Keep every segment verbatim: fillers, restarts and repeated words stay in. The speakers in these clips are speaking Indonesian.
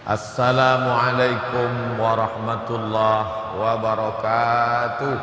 Assalamualaikum warahmatullahi wabarakatuh.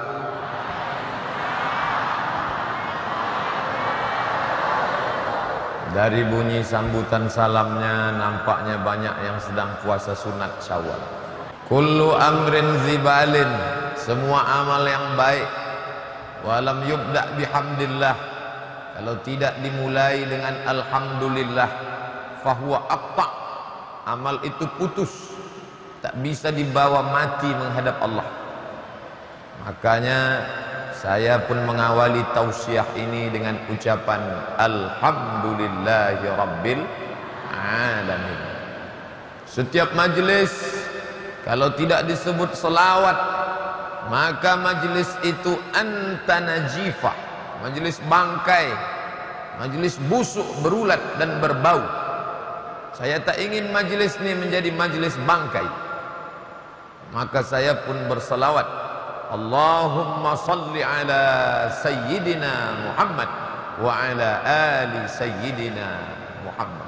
Dari bunyi sambutan salamnya nampaknya banyak yang sedang puasa sunat Syawal. Kullu amrin zibalin, semua amal yang baik, walam yubda bihamdillah, kalau tidak dimulai dengan alhamdulillah, fahuwa aqta, amal itu putus, tak bisa dibawa mati menghadap Allah. Makanya saya pun mengawali tausiah ini dengan ucapan alhamdulillahi rabbil alamin. Setiap majelis kalau tidak disebut selawat, maka majelis itu anta najifah, majelis bangkai, majelis busuk, berulat dan berbau. Saya tak ingin majelis ini menjadi majelis bangkai, maka saya pun berselawat, Allahumma salli ala sayyidina Muhammad wa ala ali sayyidina Muhammad.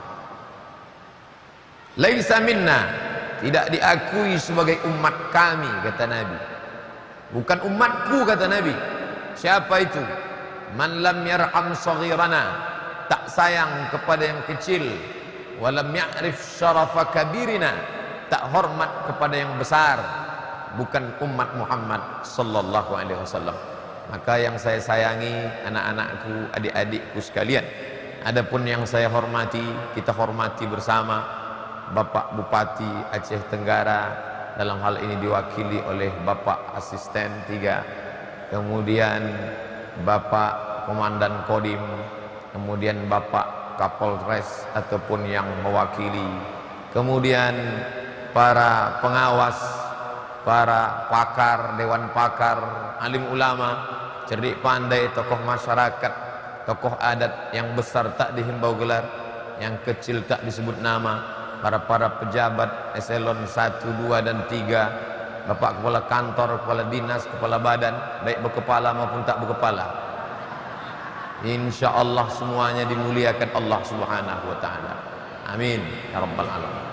Laisa minna, tidak diakui sebagai umat kami, kata Nabi. Bukan umatku, kata Nabi. Siapa itu? Man lam yarham saghirana, tak sayang kepada yang kecil, walam ya'rif syarafa kabirina, tak hormat kepada yang besar, bukan umat Muhammad sallallahu alaihi wasallam. Maka yang saya sayangi anak-anakku, adik-adikku sekalian, adapun yang saya hormati, kita hormati bersama Bapak Bupati Aceh Tenggara, dalam hal ini diwakili oleh Bapak Asisten tiga, kemudian Bapak Komandan Kodim, kemudian Bapak Kapolres ataupun yang mewakili, kemudian para pengawas, para pakar, dewan pakar, alim ulama, cerdik pandai, tokoh masyarakat, tokoh adat, yang besar tak dihimbau gelar, yang kecil tak disebut nama, para para pejabat eselon satu, dua dan tiga, Bapak kepala kantor, kepala dinas, kepala badan, baik berkepala maupun tak berkepala, insya Allah semuanya dimuliakan Allah subhanahu wa ta'ala. Amin ya rabbal alamin.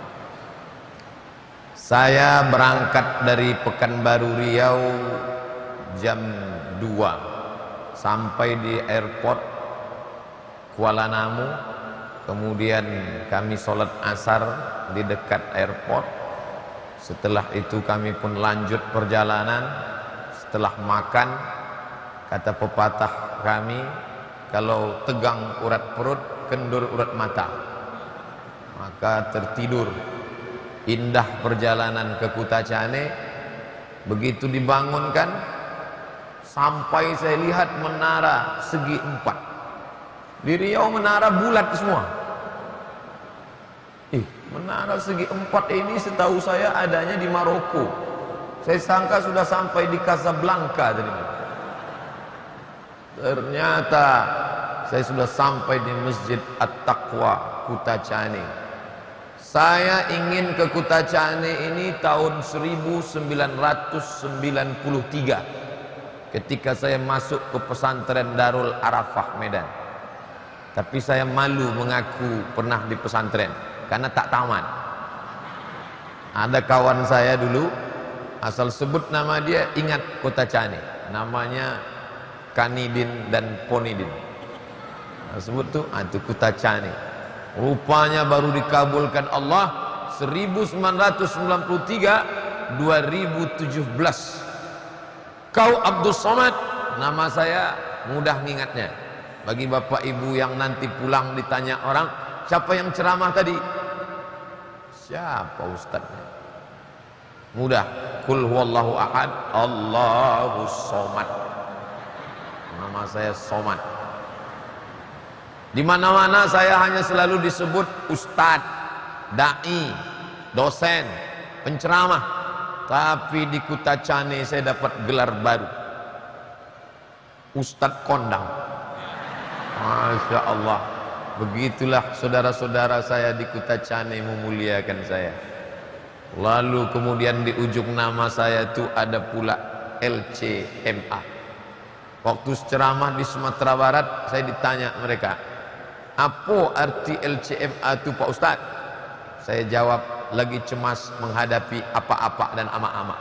Saya berangkat dari Pekanbaru Riau jam dua, sampai di airport Kuala Namu, kemudian kami sholat asar di dekat airport. Setelah itu kami pun lanjut perjalanan. Setelah makan, kata pepatah kami, kalau tegang urat perut, kendur urat mata, maka tertidur. Indah perjalanan ke Kutacane. Begitu dibangunkan, sampai saya lihat menara segi empat. Di Riau menara bulat semua. Ih, menara segi empat ini setahu saya adanya di Maroko. Saya sangka sudah sampai di Casablanca tadi. Ternyata saya sudah sampai di Masjid At-Taqwa Kutacane. Saya ingin ke Kutacane ini tahun seribu sembilan ratus sembilan puluh tiga, ketika saya masuk ke pesantren Darul Arafah Medan. Tapi saya malu mengaku pernah di pesantren karena tak tamat. Ada kawan saya dulu, asal sebut nama dia ingat Kutacane, namanya Kanidin dan Ponidin. Nah, sebut tuh itu Kutacane. Rupanya baru dikabulkan Allah seribu sembilan ratus sembilan puluh tiga, dua ribu tujuh belas. Kau Abdul Somad, nama saya mudah mengingatnya. Bagi bapak ibu yang nanti pulang ditanya orang, siapa yang ceramah tadi? Siapa ustadznya? Mudah. Kul huwallahu ahad, Allahus somad. Nama saya Somad. Di mana-mana saya hanya selalu disebut ustadz, dai, dosen, penceramah. Tapi di Kutacane saya dapat gelar baru, Ustadz Kondang. Masya Allah. Begitulah saudara-saudara saya di Kutacane memuliakan saya. Lalu kemudian di ujung nama saya itu ada pula L C M A. Waktu ceramah di Sumatera Barat, saya ditanya mereka, apa arti L C M A itu Pak Ustadz? Saya jawab, lagi cemas menghadapi apa-apa dan ama-ama.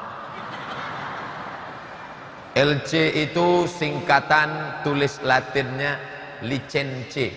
L C itu singkatan tulis Latinnya licence,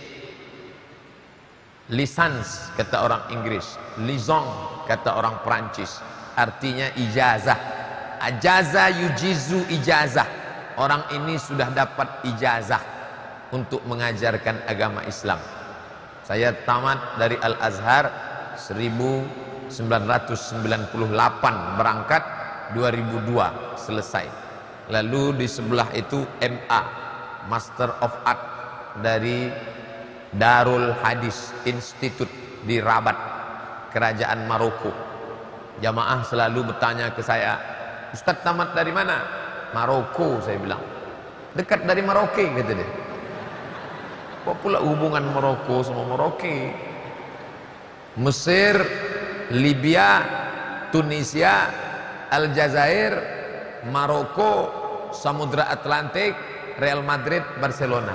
lisans kata orang Inggris, liaison kata orang Perancis, artinya ijazah. Ajaza yujizu ijazah. Orang ini sudah dapat ijazah untuk mengajarkan agama Islam. Saya tamat dari Al-Azhar seribu sembilan ratus sembilan puluh delapan, berangkat dua ribu dua selesai. Lalu di sebelah itu M A, Master of Art dari Darul Hadis Institute di Rabat, Kerajaan Maroko. Jamaah selalu bertanya ke saya, "Ustaz tamat dari mana?" "Maroko," saya bilang. "Dekat dari Maroke," kata dia. Apa pula hubungan Maroko sama Maroke? Mesir, Libya, Tunisia, Aljazair, Maroko, Samudra Atlantik, Real Madrid, Barcelona.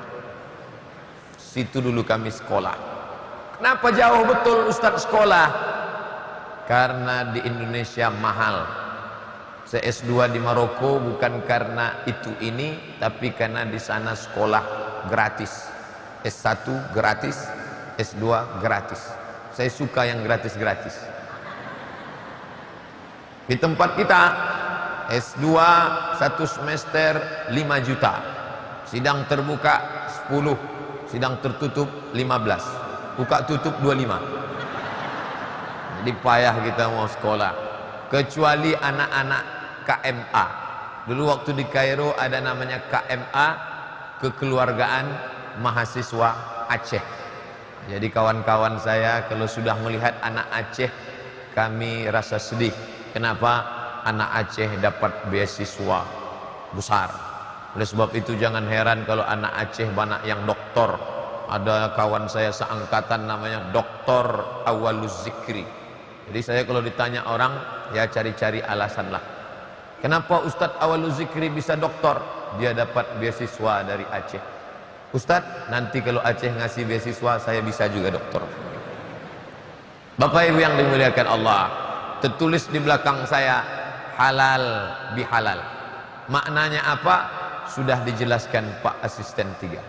Situ dulu kami sekolah. Kenapa jauh betul Ustaz sekolah? Karena di Indonesia mahal. Saya S dua di Maroko bukan karena itu ini, tapi karena di sana sekolah gratis. S satu gratis, S dua gratis. Saya suka yang gratis-gratis. Di tempat kita S dua satu semester lima juta, sidang terbuka sepuluh, sidang tertutup lima belas, buka tutup dua puluh lima. Jadi payah kita mau sekolah. Kecuali anak-anak K M A. Dulu waktu di Kairo ada namanya K M A, Kekeluargaan Mahasiswa Aceh. Jadi kawan-kawan saya kalau sudah melihat anak Aceh, kami rasa sedih. Kenapa? Anak Aceh dapat beasiswa besar. Oleh sebab itu jangan heran kalau anak Aceh banyak yang doktor. Ada kawan saya seangkatan namanya Doktor Awaluz Zikri. Jadi saya kalau ditanya orang, ya cari-cari alasan lah. Kenapa Ustadz Awaluz Zikri bisa doktor? Dia dapat beasiswa dari Aceh. Ustadz, nanti kalau Aceh ngasih beasiswa, saya bisa juga doktor. Bapak Ibu yang dimuliakan Allah, tertulis di belakang saya, halal bihalal. Maknanya apa? Sudah dijelaskan Pak Asisten tiga.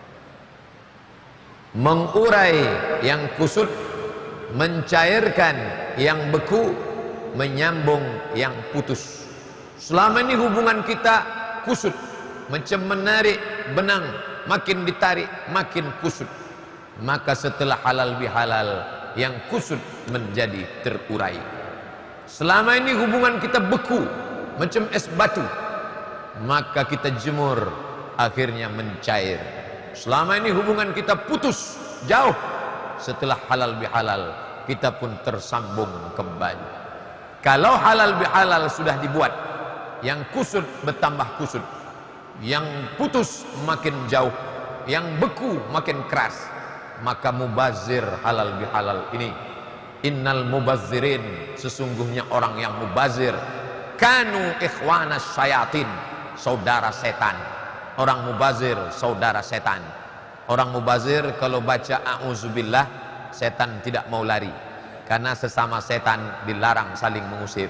Mengurai yang kusut, mencairkan yang beku, menyambung yang putus. Selama ini hubungan kita kusut, macam menarik benang, makin ditarik makin kusut. Maka setelah halal bihalal, yang kusut menjadi terurai. Selama ini hubungan kita beku macam es batu, maka kita jemur, akhirnya mencair. Selama ini hubungan kita putus, jauh. Setelah halal bihalal, kita pun tersambung kembali. Kalau halal bihalal sudah dibuat, yang kusut bertambah kusut, yang putus makin jauh, yang beku makin keras, maka mubazir halal bihalal ini. Innal mubazzirin, sesungguhnya orang yang mubazir, kanu ikhwanas syayatin, saudara setan. Orang mubazir saudara setan. Orang mubazir kalau baca a'udzubillah, setan tidak mau lari, karena sesama setan dilarang saling mengusir.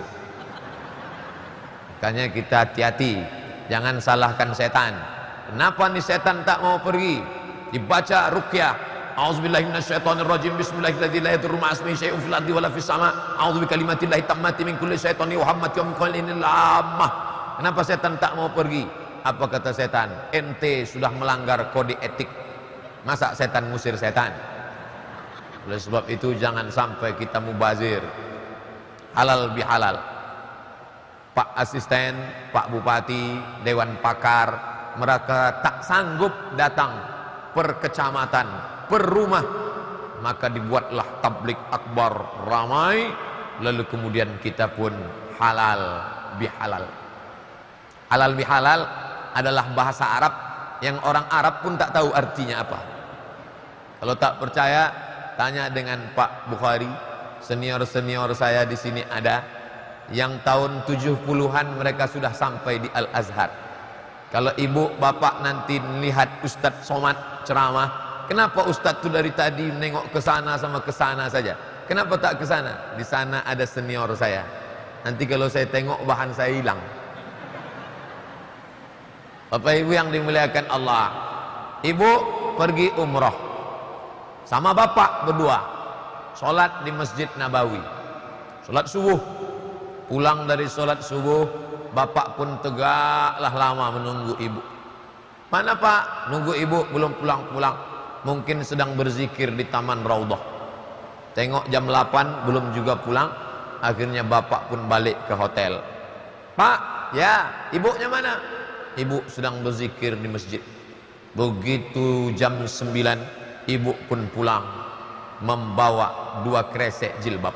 Makanya kita hati-hati, jangan salahkan setan. Kenapa nih setan tak mau pergi? Dibaca ruqyah, a'udzubillahi minasyaitonirrajim, bismillahirrahmanirrahim, la yadurru ma'asmihi syai'un fil ardi wala fis sama', a'udzu bikalimatillahi tammati min kulli syaitani wa hammati wa min kulli lamah. Kenapa setan tak mau pergi? Apa kata setan? Ente sudah melanggar kode etik, masa setan ngusir setan? Oleh sebab itu jangan sampai kita mubazir. Halal bihalal. Pak Asisten, Pak Bupati, Dewan Pakar, mereka tak sanggup datang per kecamatan, per rumah, maka dibuatlah tablik akbar ramai, lalu kemudian kita pun halal bihalal. Halal bihalal adalah bahasa Arab yang orang Arab pun tak tahu artinya apa. Kalau tak percaya, tanya dengan Pak Bukhari, senior-senior saya di sini ada yang tahun tujuh puluhan mereka sudah sampai di Al-Azhar. Kalau ibu bapak nanti melihat Ustadz Somad ceramah, kenapa Ustadz itu dari tadi nengok ke sana sama ke sana saja? Kenapa tak ke sana? Di sana ada senior saya. Nanti kalau saya tengok bahan saya hilang. Bapak Ibu yang dimuliakan Allah, ibu pergi umroh sama bapak berdua, sholat di Masjid Nabawi, sholat subuh. Pulang dari sholat subuh, bapak pun tegaklah lama menunggu ibu. Mana pak? Nunggu ibu belum pulang-pulang, mungkin sedang berzikir di Taman Raudhah. Tengok jam delapan belum juga pulang. Akhirnya bapak pun balik ke hotel. Pak, ya, ibunya mana? Ibu sedang berzikir di masjid. Begitu jam sembilan, ibu pun pulang membawa dua kresek jilbab.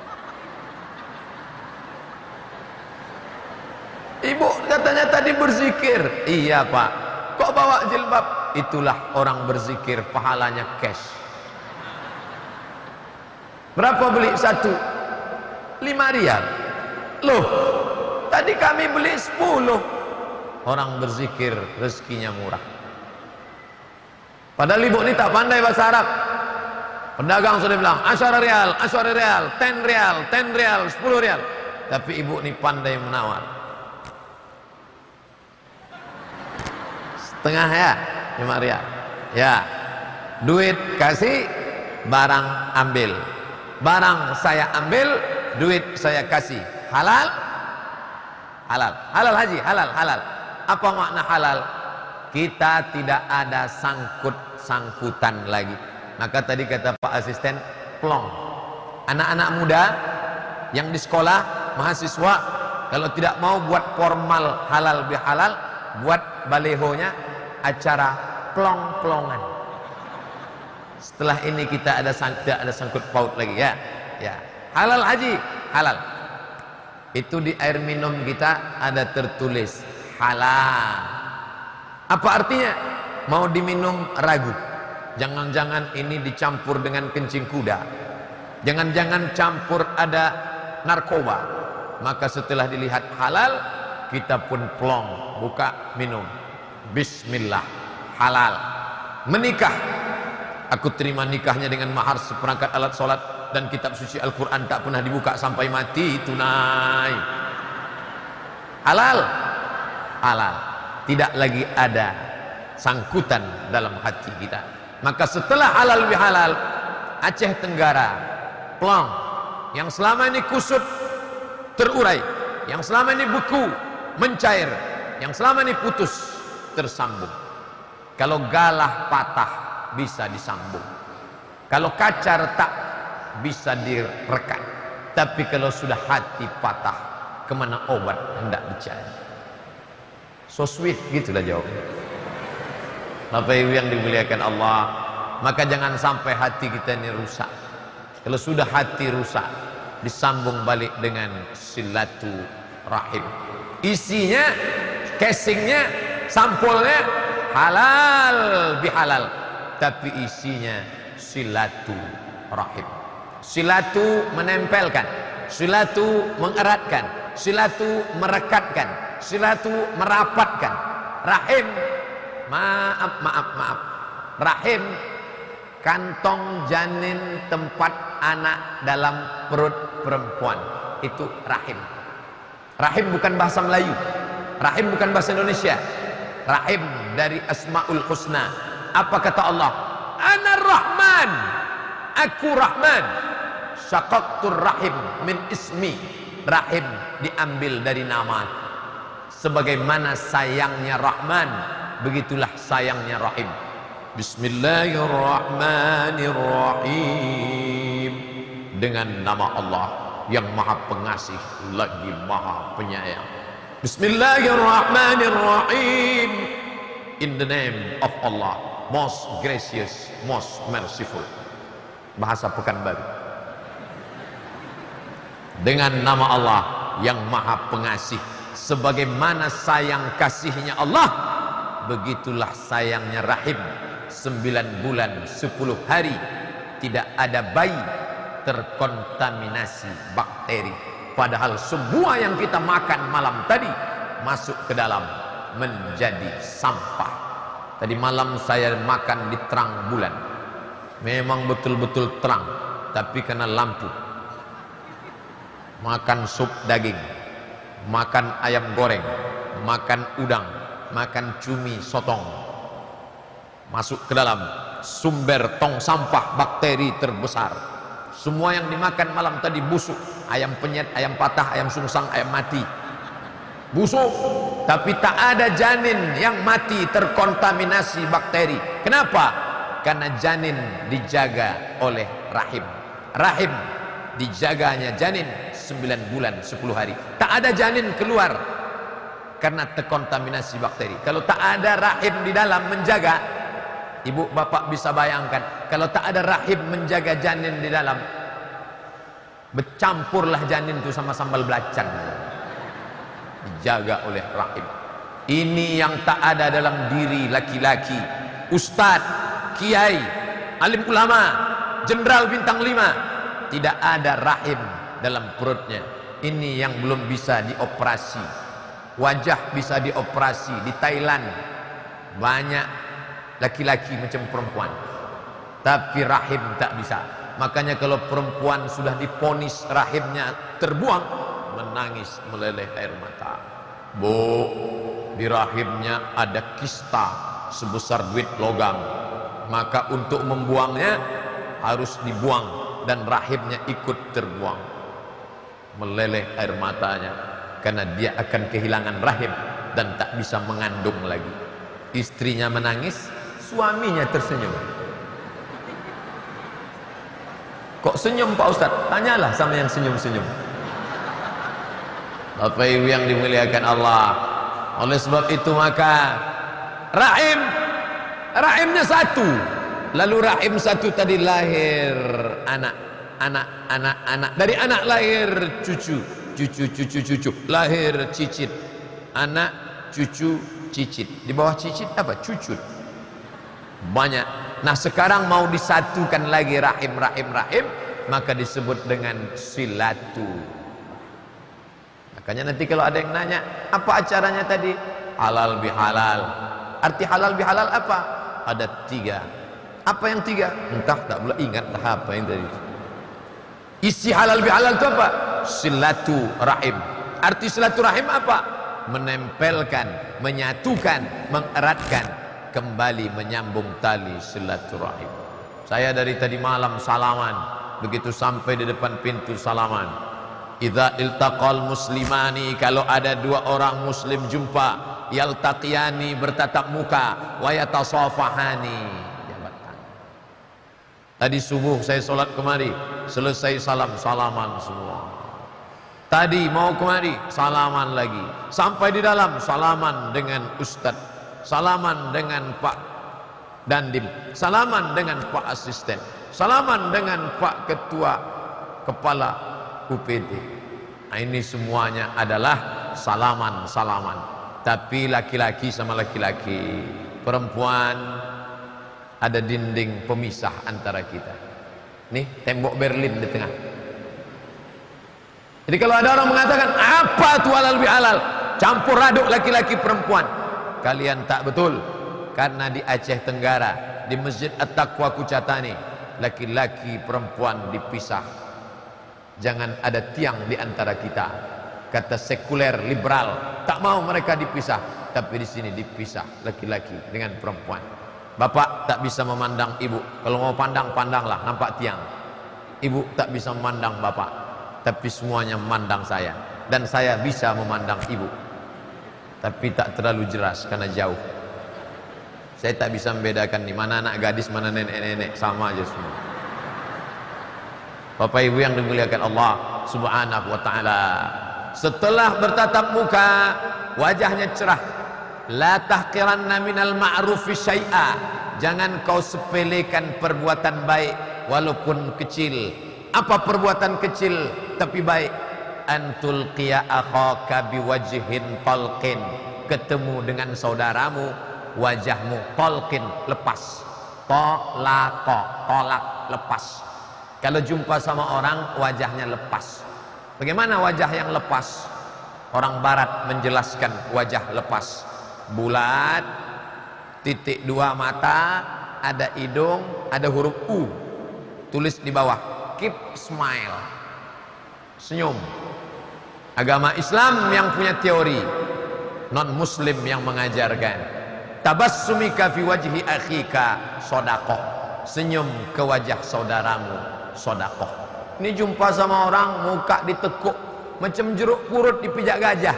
Ibu katanya tadi berzikir. Iya pak. Kok bawa jilbab? Itulah orang berzikir, pahalanya cash. Berapa beli satu? Lima rial. Loh, tadi kami beli sepuluh. Orang berzikir rezekinya murah. Padahal ibu ini tak pandai bahasa Arab. Pedagang sudah bilang asyara rial, asyara rial, ten rial, ten rial, sepuluh rial. Tapi ibu ini pandai menawar. Setengah ya, lima rial. Ya, duit kasih, barang ambil. Barang saya ambil, duit saya kasih. Halal? Halal. Halal haji, halal, halal. Apa makna halal? Kita tidak ada sangkut-sangkutan lagi. Maka tadi kata Pak Asisten, plong. Anak-anak muda yang di sekolah, mahasiswa, kalau tidak mau buat formal halal bihalal, buat balehonya acara plong-plongan. Setelah ini kita ada tidak ada sangkut paut lagi ya. Ya. Halal haji, halal. Itu di air minum kita ada tertulis halal. Apa artinya? Mau diminum ragu. Jangan-jangan ini dicampur dengan kencing kuda. Jangan-jangan campur ada narkoba. Maka setelah dilihat halal, kita pun plong, buka minum. Bismillah, halal. Menikah, aku terima nikahnya dengan mahar seperangkat alat sholat dan kitab suci Al-Quran tak pernah dibuka sampai mati, tunai. Halal, halal. Tidak lagi ada sangkutan dalam hati kita. Maka setelah halal bihalal, Aceh Tenggara, plong, yang selama ini kusut terurai, yang selama ini beku mencair, yang selama ini putus tersambung. Kalau galah patah bisa disambung, kalau kaca retak bisa direkat. Tapi kalau sudah hati patah, kemana obat hendak dicari? So sweet, gitulah jawabnya. Bapak Ibu yang dimuliakan Allah, maka jangan sampai hati kita ini rusak. Kalau sudah hati rusak, disambung balik dengan silaturahim. Isinya, casingnya, sampulnya halal bihalal, tapi isinya silaturahim. Silatu menempelkan, silatu mengeratkan, silatu merekatkan, silatu merapatkan. Rahim, maaf maaf maaf, rahim kantong janin tempat anak dalam perut perempuan, itu rahim. Rahim bukan bahasa Melayu, rahim bukan bahasa Indonesia. Rahim dari Asmaul Husna. Apa kata Allah? Ana Rahman, aku Rahman. Syaqaqtur rahim min ismi. Rahim diambil dari nama. Sebagaimana sayangnya Rahman, begitulah sayangnya Rahim. Bismillahirrahmanirrahim. Dengan nama Allah yang maha pengasih lagi maha penyayang. Bismillahirrahmanirrahim. In the name of Allah, most gracious, most merciful. Bahasa Pekanbaru. Dengan nama Allah yang maha pengasih, sebagaimana sayang kasihnya Allah, begitulah sayangnya rahim. Sembilan bulan sepuluh hari tidak ada bayi terkontaminasi bakteri, padahal semua yang kita makan malam tadi masuk ke dalam menjadi sampah. Tadi malam saya makan di terang bulan, memang betul-betul terang. tapi kena lampu. Makan sup daging, makan ayam goreng, makan udang, makan cumi sotong, masuk ke dalam sumber tong sampah bakteri terbesar. Semua yang dimakan malam tadi busuk, ayam penyet, ayam patah, ayam sungsang, ayam mati, busuk. Tapi tak ada janin yang mati terkontaminasi bakteri. Kenapa? Karena janin dijaga oleh rahim. Rahim dijaganya janin sembilan bulan sepuluh hari. Tak ada janin keluar karena terkontaminasi bakteri. Kalau tak ada rahim di dalam menjaga, ibu bapak bisa bayangkan, kalau tak ada rahim menjaga janin di dalam, bercampurlah janin itu sama sambal belacan. Dijaga oleh rahim. Ini yang tak ada dalam diri laki-laki. Ustadz, kiai, alim ulama, jenderal bintang lima, tidak ada rahim dalam perutnya. Ini yang belum bisa dioperasi. Wajah bisa dioperasi. Di Thailand banyak laki-laki macam perempuan, tapi rahim tak bisa. Makanya kalau perempuan sudah diponis rahimnya terbuang, menangis meleleh air mata. Bu, di rahimnya ada kista sebesar duit logam, maka untuk membuangnya harus dibuang dan rahimnya ikut terbuang. Meleleh air matanya karena dia akan kehilangan rahim dan tak bisa mengandung lagi. Istrinya menangis, suaminya tersenyum. Kok senyum Pak Ustadz? Tanyalah sama yang senyum-senyum. Bapak Ibu yang dimuliakan Allah, oleh sebab itu maka rahim, rahimnya satu. Lalu rahim satu tadi lahir anak, anak, anak, anak. Dari anak lahir cucu, cucu, cucu, cucu. Lahir cicit, anak, cucu, cicit. Di bawah cicit apa? Cucut. Banyak. Nah sekarang mau disatukan lagi rahim, rahim, rahim, maka disebut dengan silatu. Makanya nanti kalau ada yang nanya, apa acaranya tadi? Halal bihalal. Arti halal bihalal apa? Ada tiga. Apa yang tiga? Entah, tak pula ingat dah apa yang tadi. Isi halal bihalal itu apa? Silatu rahim. Arti silatu rahim apa? Menempelkan, menyatukan, mengeratkan, kembali menyambung tali silaturahim. Saya dari tadi malam salaman, begitu sampai di depan pintu salaman. Idza iltaqal muslimani, kalau ada dua orang muslim jumpa, yaltaqiyani, bertatap muka, wa yatasafahani, jabat tangan. Tadi subuh saya sholat kemari, selesai salam, salaman semua. Tadi mau kemari, salaman lagi. Sampai di dalam, salaman dengan ustadz, salaman dengan Pak Dandim, salaman dengan Pak Asisten, salaman dengan Pak Ketua Kepala U P D. Nah, ini semuanya adalah salaman-salaman. Tapi laki-laki sama laki-laki, perempuan ada dinding pemisah antara kita. Nih tembok Berlin di tengah. Jadi kalau ada orang mengatakan apa itu halal bihalal, campur aduk laki-laki perempuan, kalian tak betul. Karena di Aceh Tenggara, di Masjid At-Taqwa Kucatani, laki-laki perempuan dipisah. Jangan ada tiang di antara kita. Kata sekuler liberal, tak mau mereka dipisah, tapi di sini dipisah laki-laki dengan perempuan. Bapak tak bisa memandang ibu, kalau mau pandang pandanglah, nampak tiang. Ibu tak bisa memandang bapak, tapi semuanya memandang saya, dan saya bisa memandang ibu, tapi tak terlalu jelas karena jauh. Saya tak bisa membedakan di mana anak gadis, mana nenek-nenek, sama aja semua. Bapak Ibu yang dimuliakan Allah Subhanahu wa taala, setelah bertatap muka wajahnya cerah. La tahqiranna minal ma'rufi syai'a, jangan kau sepelekan perbuatan baik walaupun kecil. Apa perbuatan kecil tapi baik? Antul qiya akhaka biwajhin talqin, ketemu dengan saudaramu wajahmu talqin, lepas. Tolaqa, tolak, lepas. Kalau jumpa sama orang wajahnya lepas. Bagaimana wajah yang lepas? Orang barat menjelaskan wajah lepas. Bulat, titik dua mata, ada hidung, ada huruf U. Tulis di bawah keep smile, senyum. Agama Islam yang punya teori, non muslim yang mengajarkan. Tabassumika fi wajhi akhika sedekah, senyum ke wajah saudaramu sedekah. Ini jumpa sama orang muka ditekuk macam jeruk purut dipijak gajah.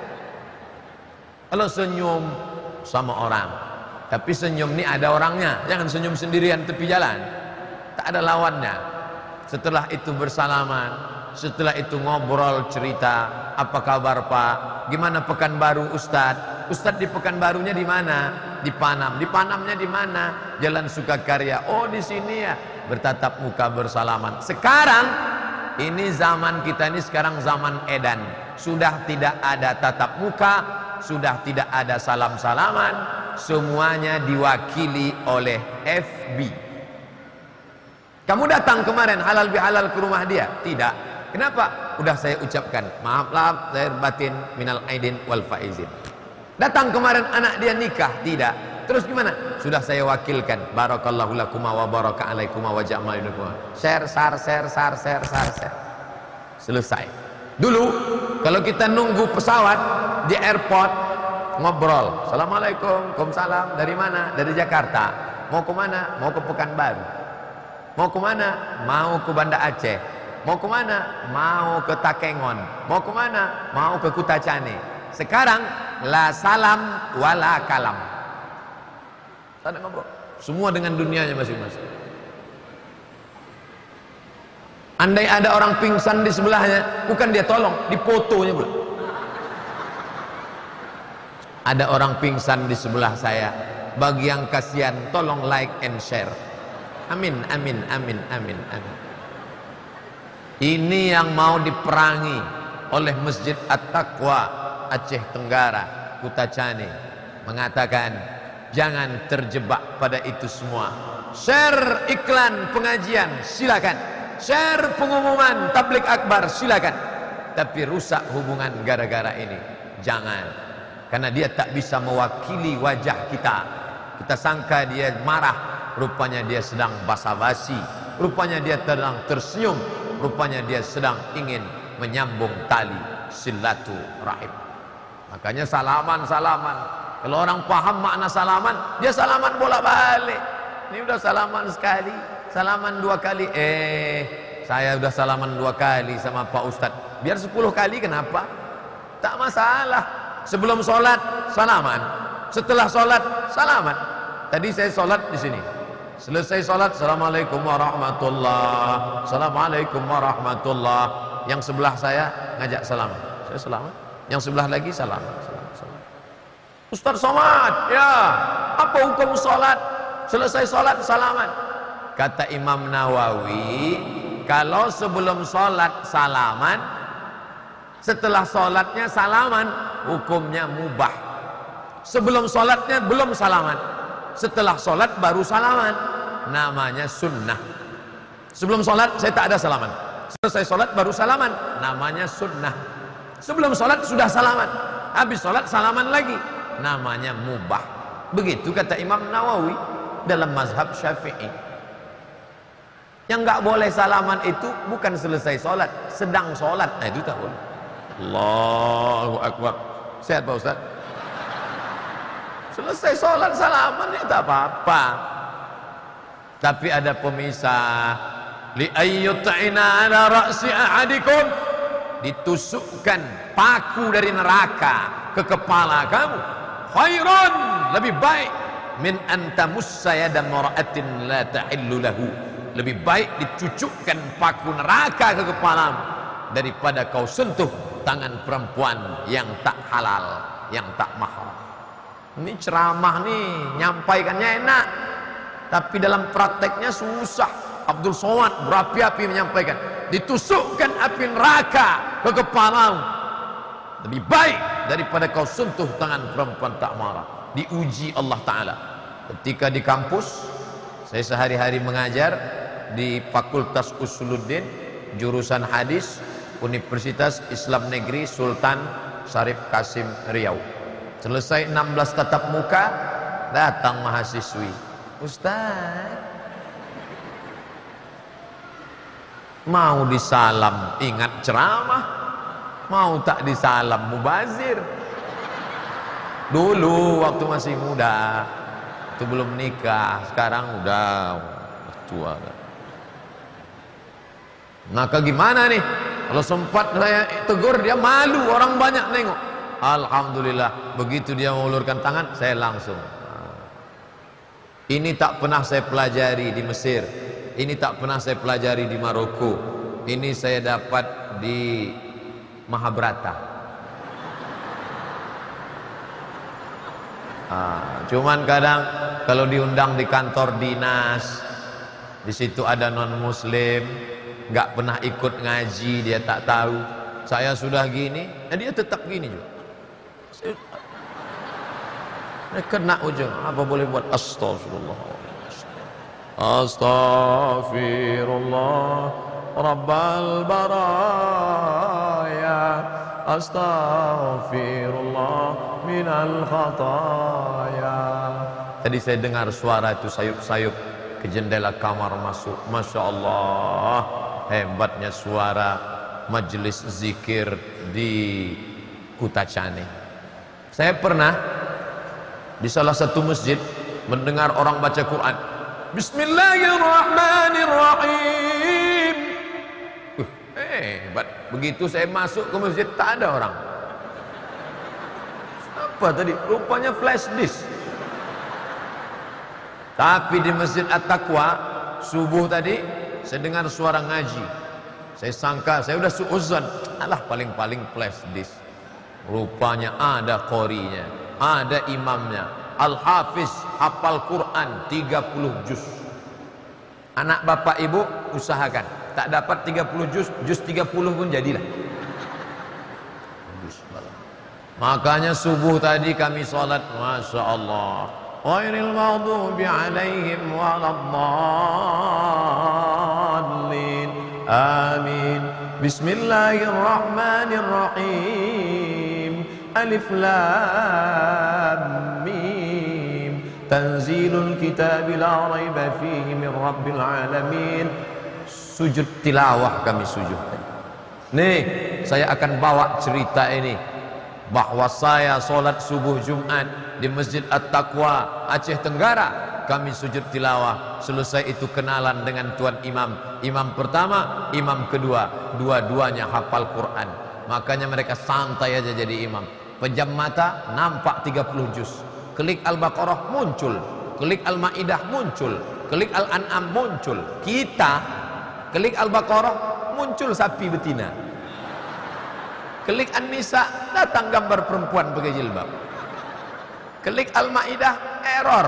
Kalau senyum sama orang, tapi senyum ini ada orangnya, jangan senyum sendirian tepi jalan, tak ada lawannya. Setelah itu bersalaman, setelah itu ngobrol cerita, apa kabar Pak, gimana Pekanbaru Ustadz, Ustadz di Pekanbarunya di mana? Di Panam. Di Panamnya di mana? Jalan Sukakarya. Oh di sini ya. Bertatap muka bersalaman. Sekarang ini zaman kita ini sekarang zaman edan, sudah tidak ada tatap muka, sudah tidak ada salam-salaman, semuanya diwakili oleh F B. Kamu datang kemarin halal bihalal ke rumah dia? Tidak. Kenapa? Udah saya ucapkan maaf maaf lahir batin minal aidin wal faizin. Datang kemarin anak dia nikah? Tidak. Terus gimana? Sudah saya wakilkan. Barakallahu lakuma wa baraka alaikuma wa ja'malinakum. Share, share, share, share, share, share, share. Selesai. Dulu kalau kita nunggu pesawat di airport, ngobrol. Assalamualaikum, waalaikumsalam. Dari mana? Dari Jakarta. Mau ke mana? Mau ke Pekanbaru. Mau ke mana? Mau ke Banda Aceh. Mau ke mana? Mau ke Takengon. Mau ke mana? Mau ke Kutacane. Sekarang la salam wala kalam. Tak ada ngobrol. Semua dengan dunianya masing-masing. Andai ada orang pingsan di sebelahnya, bukan dia tolong, dipotonya pula. Ada orang pingsan di sebelah saya, bagi yang kasihan tolong like and share. Amin, amin, amin, amin, amin. Ini yang mau diperangi oleh Masjid At-Taqwa Aceh Tenggara, Kutacane, mengatakan jangan terjebak pada itu semua. Share iklan pengajian silakan, share pengumuman tablik akbar silakan, tapi rusak hubungan gara-gara ini jangan, karena dia tak bisa mewakili wajah kita. Kita sangka dia marah, rupanya dia sedang basa-basi, rupanya dia sedang tersenyum, rupanya dia sedang ingin menyambung tali silaturahim. Makanya salaman-salaman. Kalau orang paham makna salaman, dia salaman bolak-balik. Ini udah salaman sekali, salaman dua kali. Eh, saya udah salaman dua kali sama Pak Ustadz. Biar sepuluh kali kenapa? Tak masalah. Sebelum sholat salaman, setelah sholat salaman. Tadi saya sholat di sini. Selesai sholat, assalamualaikum warahmatullah, assalamualaikum warahmatullah. Yang sebelah saya ngajak salaman, saya salaman. Yang sebelah lagi salaman. Ustaz Somad, ya, apa hukum sholat? Selesai sholat salaman. Kata Imam Nawawi, kalau sebelum sholat salaman, setelah sholatnya salaman, hukumnya mubah. Sebelum sholatnya belum salaman, setelah sholat baru salaman, namanya sunnah. Sebelum sholat saya tak ada salaman, selesai sholat baru salaman, namanya sunnah. Sebelum sholat sudah salaman, habis sholat salaman lagi, namanya mubah. Begitu kata Imam Nawawi dalam mazhab Syafi'i. Yang nggak boleh salaman itu bukan selesai sholat, sedang sholat. Nah itu tak boleh. Allahu Akbar. Sehat Pak Ustaz? Selesai sholat salaman ya tak apa-apa. Tapi ada pemisah. Li ayyut'ina ala ra'si ahadikum, ditusukkan paku dari neraka ke kepala kamu. Khairun, lebih baik min antamussa yada mar'atin la tahillu lahu, lebih baik dicucukkan paku neraka ke kepalamu daripada kau sentuh tangan perempuan yang tak halal, yang tak mahram. Ini ceramah nih, nyampaikannya enak, tapi dalam prakteknya susah. Abdul Somad berapi-api menyampaikan, ditusukkan api neraka ke kepalamu, lebih baik daripada kau sentuh tangan perempuan tak marah. Diuji Allah Ta'ala. Ketika di kampus, saya sehari-hari mengajar di Fakultas Usuluddin, jurusan hadis, Universitas Islam Negeri Sultan Syarif Kasim Riau. Selesai enam belas tatap muka, datang mahasiswi, Ustaz, Mau disalam ingat ceramah, mau tak disalam mubazir. Dulu waktu masih muda, itu belum nikah, sekarang udah tua. Maka gimana nih? Kalau sempat saya tegur dia malu, orang banyak nengok. Alhamdulillah, begitu dia mengulurkan tangan, saya langsung. Ini tak pernah saya pelajari di Mesir, ini tak pernah saya pelajari di Maroko, ini saya dapat di Mahabharata. Ah, cuman kadang kalau diundang di kantor dinas, di situ ada non muslim, nggak pernah ikut ngaji, dia tak tahu saya sudah gini, eh, dia tetap gini juga. Kena ujung, apa boleh buat? Astagfirullah, Astaghfirullah Rabbal baraya, Astaghfirullah minal khataya. Tadi saya dengar suara itu sayup-sayup ke jendela kamar masuk. Masya Allah, hebatnya suara majelis zikir di Kutacane. Saya pernah di salah satu masjid mendengar orang baca Quran. Bismillahirrahmanirrahim. Uh, hebat. Begitu saya masuk ke masjid tak ada orang. Apa tadi? Rupanya flash disk. Tapi di Masjid At-Taqwa subuh tadi saya dengar suara ngaji. Saya sangka, saya udah suuzan, alah paling-paling flash disk. Rupanya ada qorinya, ada imamnya, Al-Hafiz, hafal Quran tiga puluh juz. Anak bapak ibu usahakan, tak dapat tiga puluh juz, juz tiga puluh pun jadilah. Makanya subuh tadi kami sholat, Masya Allah, ghairil maghdubi alaihim waladdallin, amin. Bismillahirrahmanirrahim. Alif Lam Mim. Tanzilul kitab la raiba fihi min rabbil alamin. Sujud tilawah kami sujud. Nih, saya akan bawa cerita ini, bahwa saya solat subuh Jumat di Masjid At-Taqwa Aceh Tenggara. Kami sujud tilawah, selesai itu kenalan dengan tuan imam. Imam pertama, imam kedua, dua-duanya hafal Quran. Makanya mereka santai aja jadi imam. Pejam mata, nampak tiga puluh juz. Klik Al-Baqarah muncul, klik Al-Maidah muncul, klik Al-An'am muncul. Kita klik Al-Baqarah muncul sapi betina, klik An-Nisa datang gambar perempuan pakai jilbab, klik Al-Maidah error.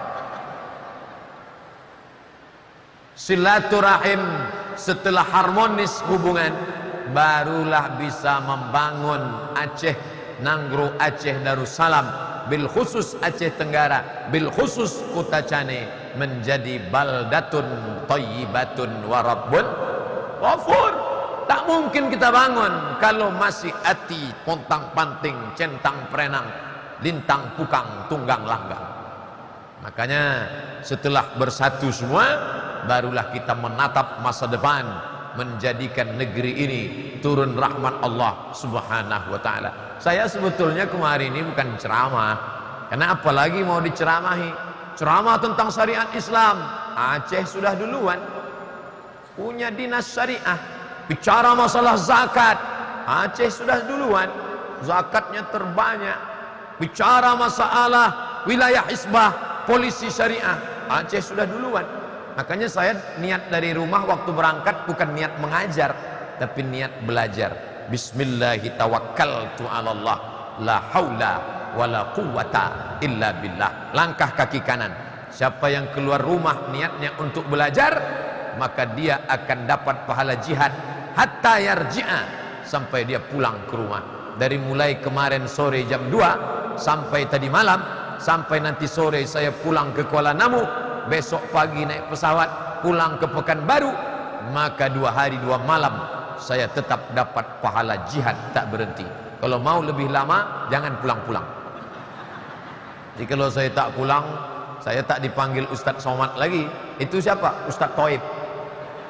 Silaturahim setelah harmonis hubungan, barulah bisa membangun Aceh, Nanggro Aceh Darussalam, bil khusus Aceh Tenggara, bil khusus Kutacane menjadi baldatun thayyibatun wa rabbun ghafur. Tak mungkin kita bangun kalau masih ati pontang panting, centang perenang, lintang pukang, tunggang langgang. Makanya setelah bersatu semua, barulah kita menatap masa depan, menjadikan negeri ini turun rahmat Allah subhanahu wa ta'ala. Saya sebetulnya kemarin ini bukan ceramah, karena apalagi mau diceramahi. Ceramah tentang syariat Islam, Aceh sudah duluan punya dinas syariah. Bicara masalah zakat, Aceh sudah duluan, zakatnya terbanyak. Bicara masalah wilayah hisbah, polisi syariah, Aceh sudah duluan. Makanya saya niat dari rumah waktu berangkat bukan niat mengajar, tapi niat belajar. Bismillahi tawakkaltu 'ala Allah, la haula wala quwwata illa billah. Langkah kaki kanan. Siapa yang keluar rumah niatnya untuk belajar, maka dia akan dapat pahala jihad hatta yarji'a, sampai dia pulang ke rumah. Dari mulai kemarin sore jam dua sampai tadi malam, sampai nanti sore saya pulang ke Kuala Namu, besok pagi naik pesawat pulang ke Pekanbaru, maka dua hari dua malam saya tetap dapat pahala jihad tak berhenti. Kalau mau lebih lama jangan pulang-pulang. Jadi kalau saya tak pulang, saya tak dipanggil Ustadz Somad lagi. Itu siapa? Ustadz Toib.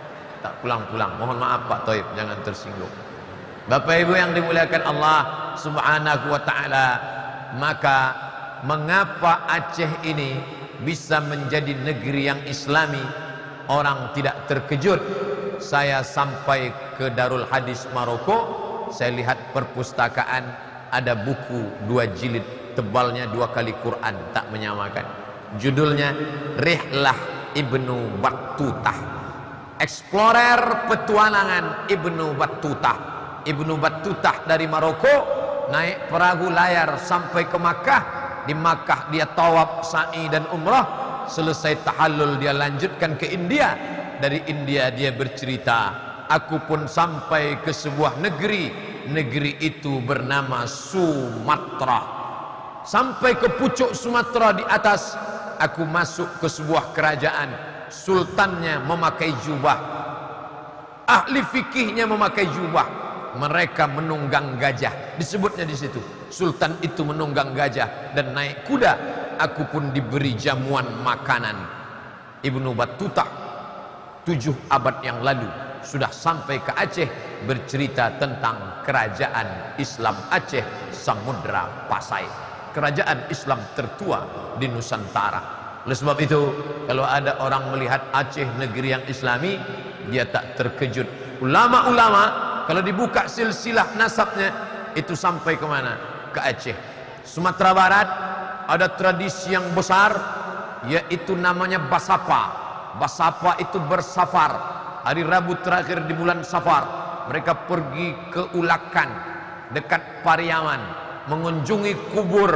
tak pulang-pulang. Mohon maaf Pak Toib, jangan tersinggung. Bapak Ibu yang dimuliakan Allah Subhanahu wa taala, maka mengapa Aceh ini bisa menjadi negeri yang islami? Orang tidak terkejut. Saya sampai ke Darul Hadis Maroko, saya lihat perpustakaan, ada buku dua jilid, tebalnya dua kali Quran, tak menyamakan. Judulnya Rihlah Ibnu Battutah, Explorer Petualangan Ibnu Battutah. Ibnu Battutah dari Maroko naik perahu layar sampai ke Makkah. Di Makkah dia tawaf, sa'i dan umrah. Selesai tahallul dia lanjutkan ke India. Dari India dia bercerita, aku pun sampai ke sebuah negeri. Negeri itu bernama Sumatra. Sampai ke pucuk Sumatera di atas, aku masuk ke sebuah kerajaan. Sultannya memakai jubah, ahli fikihnya memakai jubah, mereka menunggang gajah. Disebutnya di situ, sultan itu menunggang gajah dan naik kuda. Aku pun diberi jamuan makanan. Ibnu Battutah tujuh abad yang lalu sudah sampai ke Aceh, bercerita tentang kerajaan Islam Aceh Samudra Pasai, kerajaan Islam tertua di Nusantara. Oleh sebab itu, kalau ada orang melihat Aceh negeri yang islami, dia tak terkejut. Ulama-ulama kalau dibuka silsilah nasabnya, itu sampai ke mana? Ke Aceh. Sumatera Barat ada tradisi yang besar, yaitu namanya Basapa. Basapa itu bersafar. Hari Rabu terakhir di bulan Safar, mereka pergi ke Ulakan dekat Pariaman, mengunjungi kubur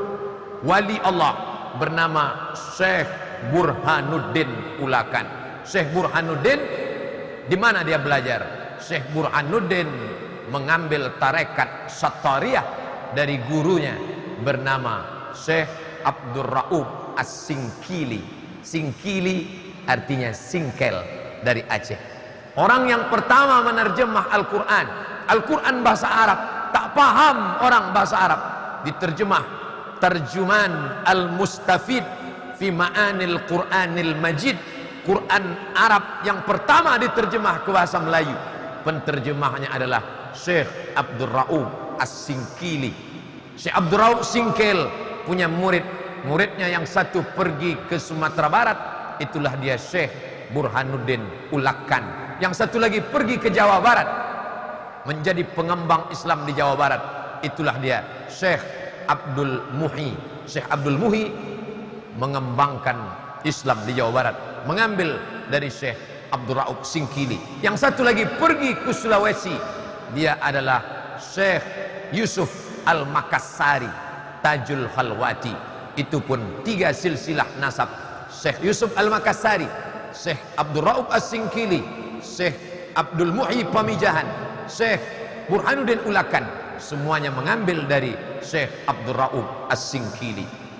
wali Allah bernama Syekh Burhanuddin Ulakan. Syekh Burhanuddin, di mana dia belajar? Syekh Burhanuddin mengambil tarekat Sattariyah dari gurunya bernama Syekh Abdul Raub As-Singkili. Singkili artinya singkel dari Aceh. Orang yang pertama menerjemah Al-Quran. Al-Quran bahasa Arab, tak paham orang bahasa Arab, diterjemah Terjuman Al-Mustafid fi Ma'anil Quranil Majid. Quran Arab yang pertama diterjemah ke bahasa Melayu. Penterjemahnya adalah Syekh Abdul Raub As-Singkili. Syekh Abdul Raub Singkel punya murid. Muridnya yang satu pergi ke Sumatera Barat, itulah dia Syekh Burhanuddin Ulakan. Yang satu lagi pergi ke Jawa Barat, menjadi pengembang Islam di Jawa Barat, itulah dia Syekh Abdul Muhi. Syekh Abdul Muhi mengembangkan Islam di Jawa Barat, mengambil dari Syekh Abdul Raub Singkili. Yang satu lagi pergi ke Sulawesi, dia adalah Syekh Yusuf Al-Makassari Tajul Khalwati. Itu pun tiga silsilah nasab. Syekh Yusuf Al-Makassari, Syekh Abdul Raub As-Singkili, Syekh Abdul Muhi Pamijahan, Syekh Burhanuddin Ulakan, semuanya mengambil dari Syekh Abdul Raub As-Singkili.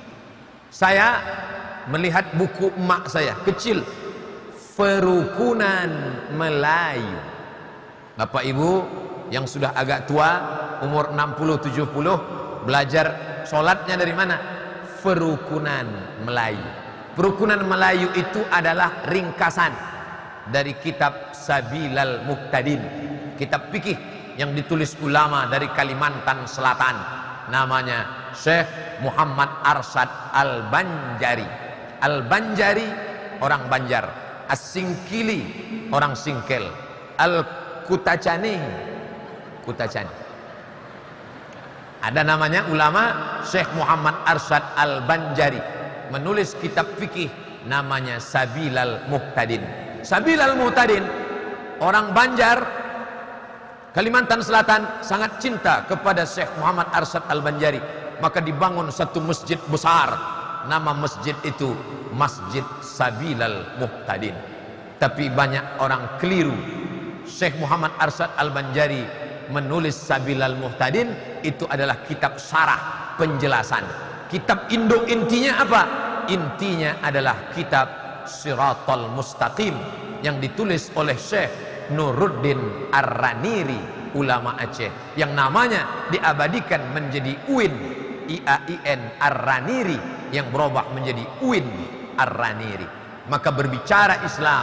Saya melihat buku emak saya kecil, Perukunan Melayu. Bapak Ibu yang sudah agak tua, umur enam puluh tujuh puluh, belajar sholatnya dari mana? Perukunan Melayu. Perukunan Melayu itu adalah ringkasan dari kitab Sabilal Muqtadin, kitab fikih yang ditulis ulama dari Kalimantan Selatan, namanya Syekh Muhammad Arsyad Al-Banjari. Al-Banjari orang Banjar, As-Singkili orang Singkel, Al-Kutacani Kutacani. Ada namanya ulama Syekh Muhammad Arsyad Al-Banjari, menulis kitab fikih namanya Sabilal Muqtadin. Sabilal Muqtadin, orang Banjar Kalimantan Selatan sangat cinta kepada Syekh Muhammad Arsyad Al-Banjari, maka dibangun satu masjid besar. Nama masjid itu Masjid Sabilal Muqtadin. Tapi banyak orang keliru. Syekh Muhammad Arsyad Al-Banjari menulis Sabilal Muqtadin itu adalah kitab syarah, penjelasan. Kitab induk intinya apa? Intinya adalah kitab Siratal Mustaqim yang ditulis oleh Syekh Nuruddin Ar-Raniri, ulama Aceh, yang namanya diabadikan menjadi U I N, I A I N Ar-Raniri, yang berubah menjadi U I N Ar-Raniri. Maka berbicara Islam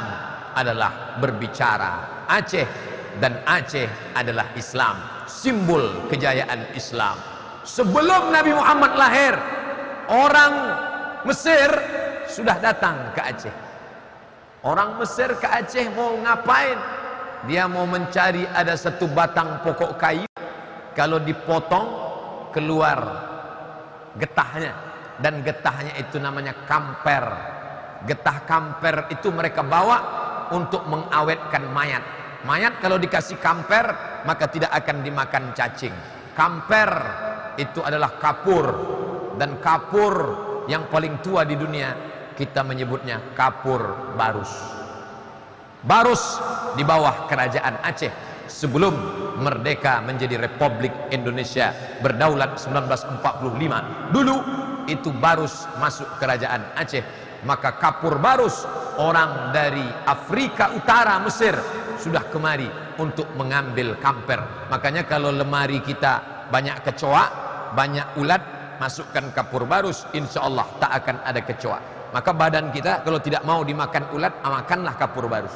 adalah berbicara Aceh, dan Aceh adalah Islam, simbol kejayaan Islam. Sebelum Nabi Muhammad lahir, orang Mesir sudah datang ke Aceh. Orang Mesir ke Aceh mau ngapain? Dia mau mencari ada satu batang pokok kayu, kalau dipotong keluar getahnya, dan getahnya itu namanya kamper. Getah kamper itu mereka bawa untuk mengawetkan mayat. Mayat kalau dikasih kamper maka tidak akan dimakan cacing. Kamper itu adalah kapur, dan kapur yang paling tua di dunia kita menyebutnya kapur Barus. Barus di bawah kerajaan Aceh sebelum merdeka menjadi Republik Indonesia berdaulat seribu sembilan ratus empat puluh lima. Dulu itu Barus masuk kerajaan Aceh, maka kapur Barus, orang dari Afrika Utara, Mesir, sudah kemari untuk mengambil kamper. Makanya kalau lemari kita banyak kecoa, banyak ulat, masukkan kapur Barus, insya Allah tak akan ada kecoa. Maka badan kita kalau tidak mau dimakan ulat, makanlah kapur Barus.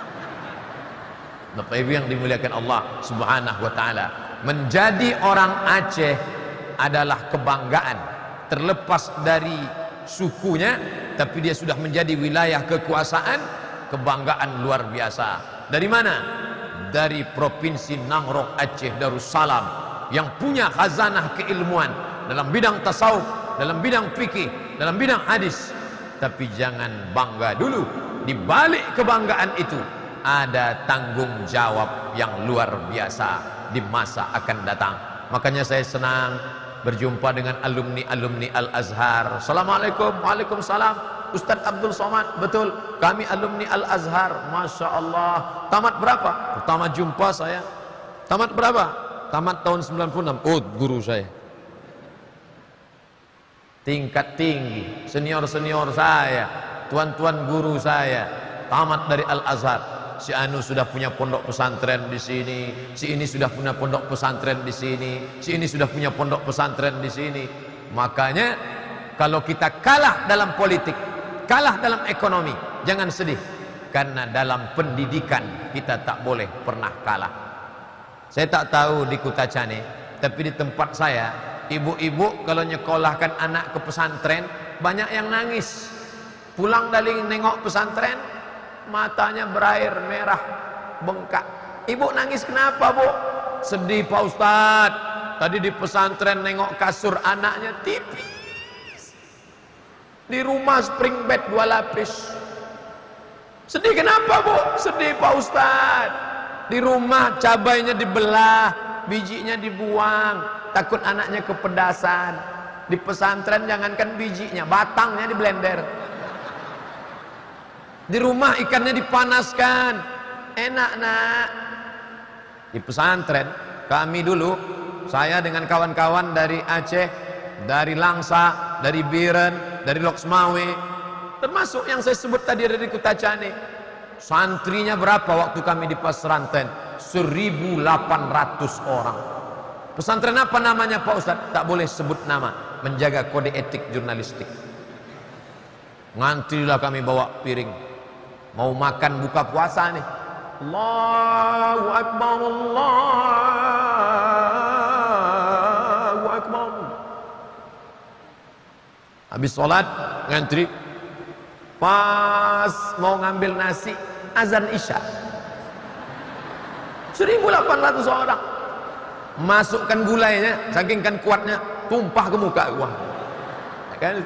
Bapak Ibu yang dimuliakan Allah Subhanahu wa taala, menjadi orang Aceh adalah kebanggaan. Terlepas dari sukunya, tapi dia sudah menjadi wilayah kekuasaan, kebanggaan luar biasa. Dari mana? Dari provinsi Nangrok Aceh Darussalam, yang punya khazanah keilmuan dalam bidang tasawuf, dalam bidang fikih, dalam bidang hadis. Tapi jangan bangga dulu, di balik kebanggaan itu ada tanggung jawab yang luar biasa di masa akan datang. Makanya saya senang berjumpa dengan alumni-alumni Al-Azhar. Assalamualaikum. Waalaikumsalam. Ustadz Abdul Somad. Betul, kami alumni Al-Azhar. Masya Allah. Tamat berapa? Pertama jumpa saya. Tamat berapa? Tamat tahun sembilan puluh enam. Oh, guru saya tingkat tinggi, senior-senior saya, tuan-tuan guru saya tamat dari Al-Azhar. Si anu sudah punya pondok pesantren di sini, si ini sudah punya pondok pesantren di sini, si ini sudah punya pondok pesantren di sini. Makanya kalau kita kalah dalam politik, kalah dalam ekonomi, jangan sedih, karena dalam pendidikan kita tak boleh pernah kalah. Saya tak tahu di Kutacane, tapi di tempat saya, ibu-ibu kalau nyekolahkan anak ke pesantren banyak yang nangis. Pulang dari nengok pesantren, matanya berair merah, bengkak. Ibu nangis kenapa, Bu? Sedih, Pak Ustadz. Tadi di pesantren nengok kasur anaknya tipis, di rumah spring bed dua lapis. Sedih kenapa, Bu? Sedih, Pak Ustadz. Di rumah cabainya dibelah, bijinya dibuang, takut anaknya kepedasan. Di pesantren jangankan bijinya, batangnya di blender. Di rumah ikannya dipanaskan, enak nak. Di pesantren kami dulu, saya dengan kawan-kawan dari Aceh, dari Langsa, dari Biren, dari Loksmawe, termasuk yang saya sebut tadi dari Kutacane. Santrinya berapa waktu kami di pesantren? seribu delapan ratus orang. Pesantren apa namanya, Pak Ustadz? Tak boleh sebut nama, menjaga kode etik jurnalistik. Ngantrilah kami bawa piring, mau makan buka puasa nih. Allahu Akbar, Allahu Akbar. Habis sholat ngantri, pas mau ngambil nasi azan isya. seribu delapan ratus orang. Masukkan gulainya, saking kan kuatnya, tumpah ke muka. Wah, kan?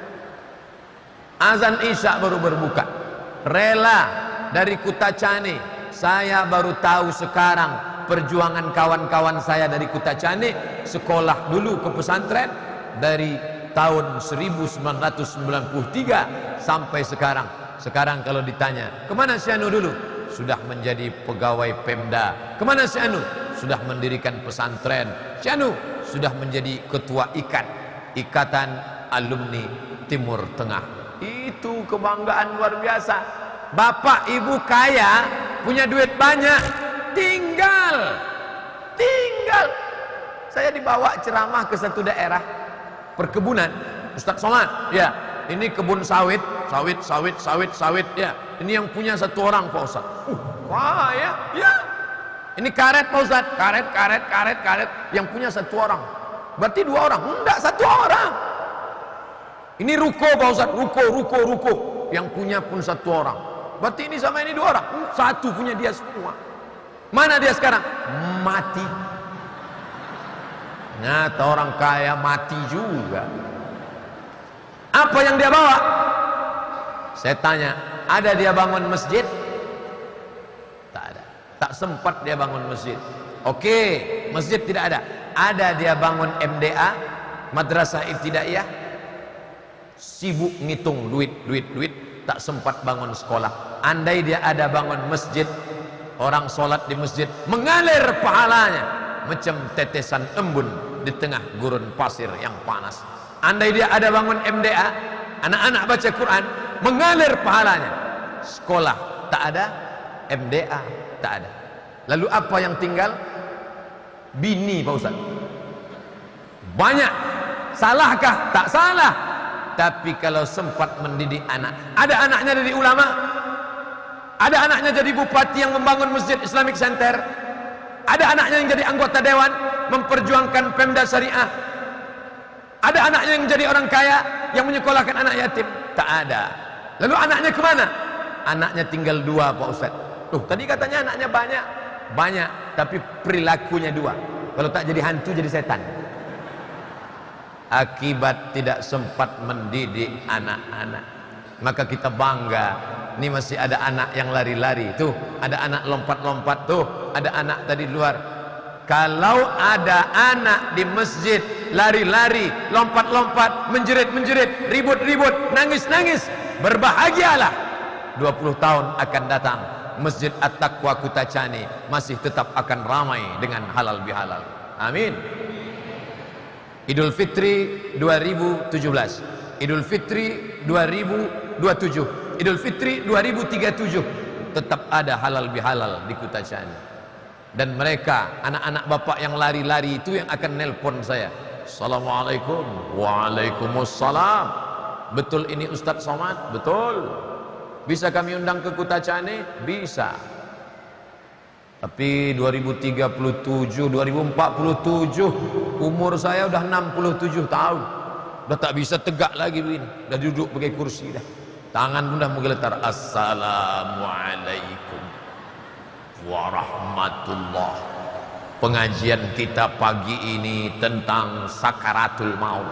Azan isya baru berbuka. Rela dari Kutacane. Saya baru tahu sekarang perjuangan kawan-kawan saya dari Kutacane, sekolah dulu ke pesantren dari tahun seribu sembilan ratus sembilan puluh tiga sampai sekarang. Sekarang kalau ditanya, kemana si Anu dulu? Sudah menjadi pegawai Pemda. Kemana si Anu? Sudah mendirikan pesantren. Si Anu sudah menjadi ketua IKAT, Ikatan Alumni Timur Tengah. Itu kebanggaan luar biasa. Bapak ibu kaya, punya duit banyak, tinggal tinggal saya dibawa ceramah ke satu daerah perkebunan. Ustadz Somad, ya, ini kebun sawit, sawit, sawit, sawit, sawit, ya. Ini yang punya satu orang Pak Ustaz. Uh, wah ya, ya. Ini karet Pak Ustaz, karet, karet, karet, karet. Yang punya satu orang. Berarti dua orang? Enggak, satu orang. Ini ruko Pak Ustaz, ruko, ruko, ruko. Yang punya pun satu orang. Berarti ini sama ini dua orang. Satu punya dia semua. Mana dia sekarang? Mati. Nyata orang kaya mati juga. Apa yang dia bawa? Saya tanya, ada dia bangun masjid? Tak ada. Tak sempat dia bangun masjid. Oke, masjid tidak ada. Ada dia bangun M D A, Madrasah Ibtidaiyah. Sibuk ngitung duit, duit, duit. Tak sempat bangun sekolah. Andai dia ada bangun masjid, orang sholat di masjid mengalir pahalanya macam tetesan embun di tengah gurun pasir yang panas. Andai dia ada bangun M D A, anak-anak baca Quran, mengalir pahalanya. Sekolah tak ada, M D A tak ada. Lalu apa yang tinggal? Bini Pak Ustaz. Banyak. Salahkah? Tak salah. Tapi kalau sempat mendidik anak, ada anaknya jadi ulama, ada anaknya jadi bupati yang membangun masjid Islamic Center, ada anaknya yang jadi anggota dewan memperjuangkan Pemda Syariah, ada anaknya yang jadi orang kaya yang menyekolahkan anak yatim. Tak ada. Lalu anaknya kemana? Anaknya tinggal dua Pak Ustaz. Tuh, tadi katanya anaknya banyak. Banyak, tapi perilakunya dua. Kalau tak jadi hantu, jadi setan. Akibat tidak sempat mendidik anak-anak. Maka kita bangga. Ini masih ada anak yang lari-lari. Tuh, ada anak lompat-lompat. Tuh, ada anak tadi luar. Kalau ada anak di masjid lari-lari, lompat-lompat, menjerit-menjerit, ribut-ribut, nangis-nangis, berbahagialah. dua puluh tahun akan datang, Masjid At-Taqwa Kutacani masih tetap akan ramai dengan halal bihalal. Amin. Idul Fitri dua ribu tujuh belas, Idul Fitri dua ribu dua puluh tujuh, Idul Fitri dua ribu tiga puluh tujuh tetap ada halal bihalal di Kutacani. Dan mereka, anak-anak bapak yang lari-lari itu yang akan nelpon saya. Assalamualaikum. Waalaikumsalam. Betul ini Ustadz Somad? Betul. Bisa kami undang ke Kutacani? Bisa. Tapi dua ribu tiga puluh tujuh, dua ribu empat puluh tujuh umur saya udah enam puluh tujuh tahun. Udah tak bisa tegak lagi begini. Udah duduk pakai kursi dah. Tangan pun dah menggeletar. Assalamualaikum warahmatullah. Pengajian kita pagi ini tentang sakaratul maut.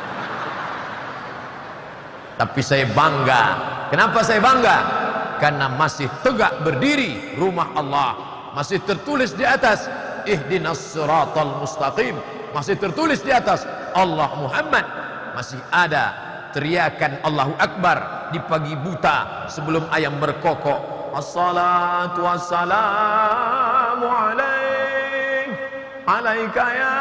Tapi saya bangga. Kenapa saya bangga? Karena masih tegak berdiri rumah Allah. Masih tertulis di atas ihdinas siratal mustaqim. Masih tertulis di atas Allah Muhammad. Masih ada teriakan Allahu Akbar di pagi buta sebelum ayam berkokok. Assalatu wassalamu alaik alaika ya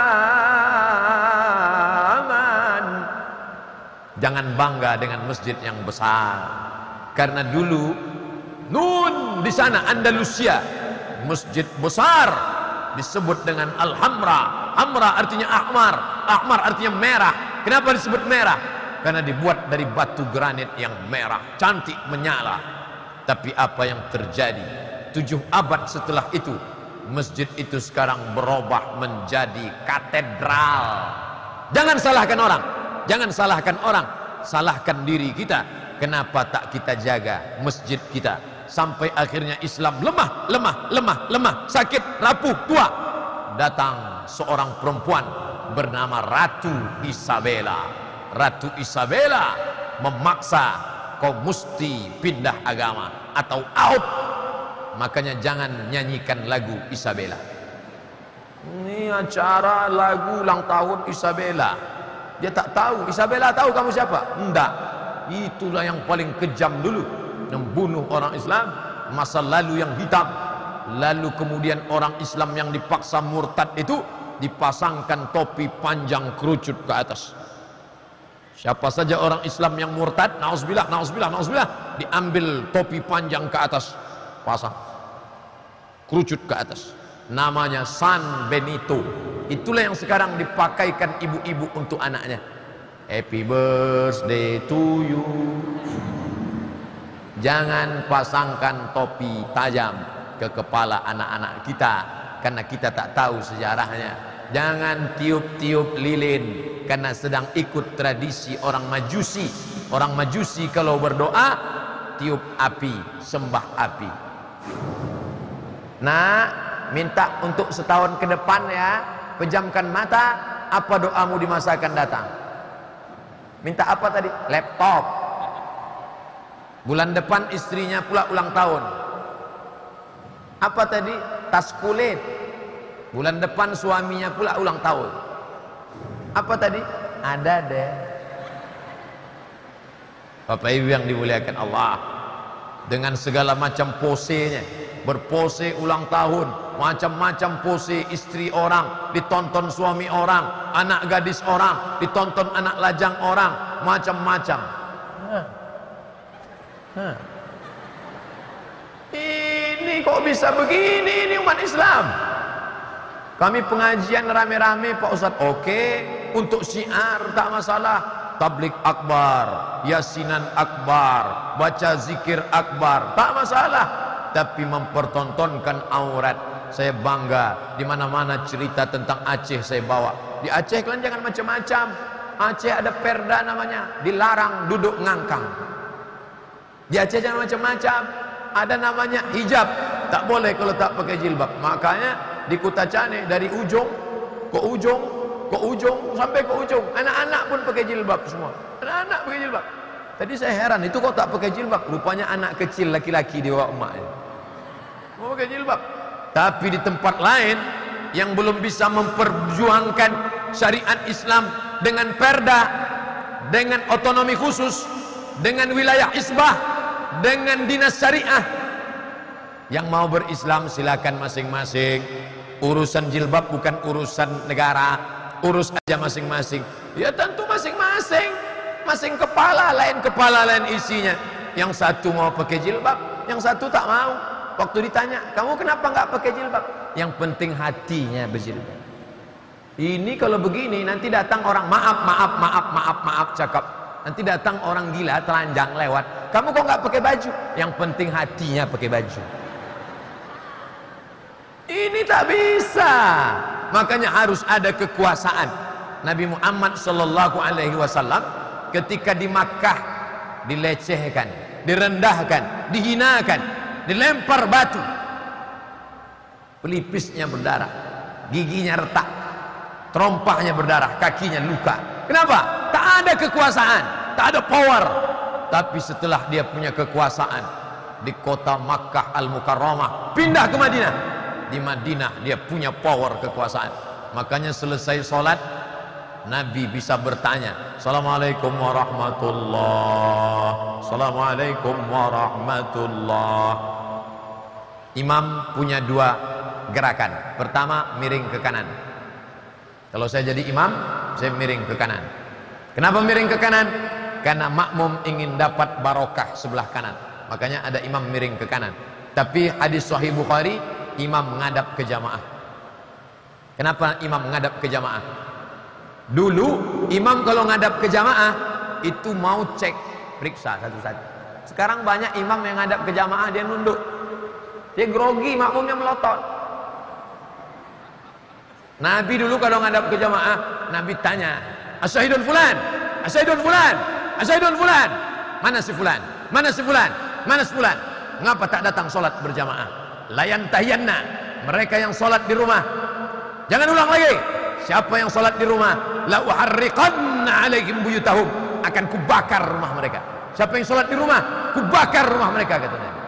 aman. Jangan bangga dengan masjid yang besar. Karena dulu nun di sana Andalusia, masjid besar disebut dengan Al-Hamra. Hamra artinya ahmar, ahmar artinya merah. Kenapa disebut merah? Karena dibuat dari batu granit yang merah, cantik menyala. Tapi apa yang terjadi? Tujuh abad setelah itu, masjid itu sekarang berubah menjadi katedral. Jangan salahkan orang, jangan salahkan orang, salahkan diri kita. Kenapa tak kita jaga masjid kita? Sampai akhirnya Islam lemah, lemah, lemah, lemah, sakit, rapuh, tua. Datang seorang perempuan bernama Ratu Isabella. Ratu Isabella memaksa kau mesti pindah agama atau out. Makanya jangan nyanyikan lagu Isabella. Ini acara lagu ulang tahun Isabella. Dia tak tahu. Isabella tahu kamu siapa? Enggak. Itulah yang paling kejam dulu, membunuh orang Islam, masa lalu yang hitam. Lalu kemudian orang Islam yang dipaksa murtad itu dipasangkan topi panjang kerucut ke atas. Siapa saja orang Islam yang murtad, nauzubillah, nauzubillah, nauzubillah, diambil topi panjang ke atas, pasang kerucut ke atas. Namanya San Benito. Itulah yang sekarang dipakaikan ibu-ibu untuk anaknya. Happy birthday to you. Jangan pasangkan topi tajam ke kepala anak-anak kita, karena kita tak tahu sejarahnya. Jangan tiup-tiup lilin, karena sedang ikut tradisi orang Majusi. Orang Majusi kalau berdoa tiup api, sembah api. Nah, minta untuk setahun ke depan ya, pejamkan mata. Apa doamu di masa akan datang? Minta apa tadi? Laptop. Bulan depan istrinya pula ulang tahun. Apa tadi? Tas kulit. Bulan depan suaminya pula ulang tahun. Apa tadi? Ada deh. Bapak Ibu yang dimuliakan Allah, dengan segala macam posenya, berpose ulang tahun, macam-macam pose istri orang, ditonton suami orang, anak gadis orang, ditonton anak lajang orang, macam-macam. Hah. Hah. Ini kok bisa begini, ini umat Islam. Kami pengajian rame-rame Pak Ustadz, oke, untuk syiar tak masalah. Tablik akbar, yasinan akbar, baca zikir akbar, tak masalah. Tapi mempertontonkan aurat, saya bangga. Di mana-mana cerita tentang Aceh saya bawa. Di Aceh kalian jangan macam-macam. Aceh ada perda namanya, dilarang duduk ngangkang. Di Aceh jangan macam-macam. Ada namanya hijab, tak boleh kalau tak pakai jilbab. Makanya di Kutacane dari ujung ke ujung ke ujung sampai ke ujung, anak-anak pun pakai jilbab semua. Anak-anak pakai jilbab. Tadi saya heran, itu kok tak pakai jilbab? Rupanya anak kecil laki-laki di bawah emaknya mau pakai jilbab. Tapi di tempat lain yang belum bisa memperjuangkan syariat Islam dengan perda, dengan otonomi khusus, dengan wilayah isbah, dengan dinas syariah, yang mau berislam silakan masing-masing. Urusan jilbab bukan urusan negara, urus aja masing-masing. Ya tentu masing-masing, masing kepala lain kepala lain isinya. Yang satu mau pakai jilbab, yang satu tak mau. Waktu ditanya, kamu kenapa nggak pakai jilbab? Yang penting hatinya berjilbab. Ini kalau begini nanti datang orang maaf maaf maaf maaf maaf cakap. Nanti datang orang gila telanjang lewat. Kamu kok nggak pakai baju? Yang penting hatinya pakai baju. Ini tak bisa. Makanya harus ada kekuasaan. Nabi Muhammad Shallallahu Alaihi Wasallam ketika di Makkah dilecehkan, direndahkan, dihinakan, dilempar batu, pelipisnya berdarah, giginya retak, terompahnya berdarah, kakinya luka. Kenapa? Tak ada kekuasaan, tak ada power. Tapi setelah dia punya kekuasaan di kota Makkah Al-Mukarramah, pindah ke Madinah. Di Madinah dia punya power kekuasaan. Makanya selesai sholat Nabi bisa bertanya, Assalamualaikum warahmatullah, Assalamualaikum warahmatullah. Imam punya dua gerakan. Pertama, miring ke kanan. Kalau saya jadi imam, saya miring ke kanan. Kenapa miring ke kanan? Karena makmum ingin dapat barokah sebelah kanan. Makanya ada imam miring ke kanan. Tapi hadis Sahih Bukhari, imam menghadap ke jamaah. Kenapa imam menghadap ke jamaah? Dulu imam kalau menghadap ke jamaah itu mau cek, periksa satu-satu. Sekarang banyak imam yang menghadap ke jamaah dia nunduk. Dia grogi, makmumnya melotot. Nabi dulu kalau menghadap ke jamaah, Nabi tanya, Asyhadun fulan, asyhadun fulan, asyhadun fulan. Mana si fulan? Mana si fulan? Mana si fulan? Mengapa tak datang sholat berjamaah? Layan tahiyanna, mereka yang sholat di rumah. Jangan ulang lagi. Siapa yang sholat di rumah, la uharriqanna alaihim buyutahum, akan kubakar rumah mereka. Siapa yang sholat di rumah, kubakar rumah mereka, kata Nabi.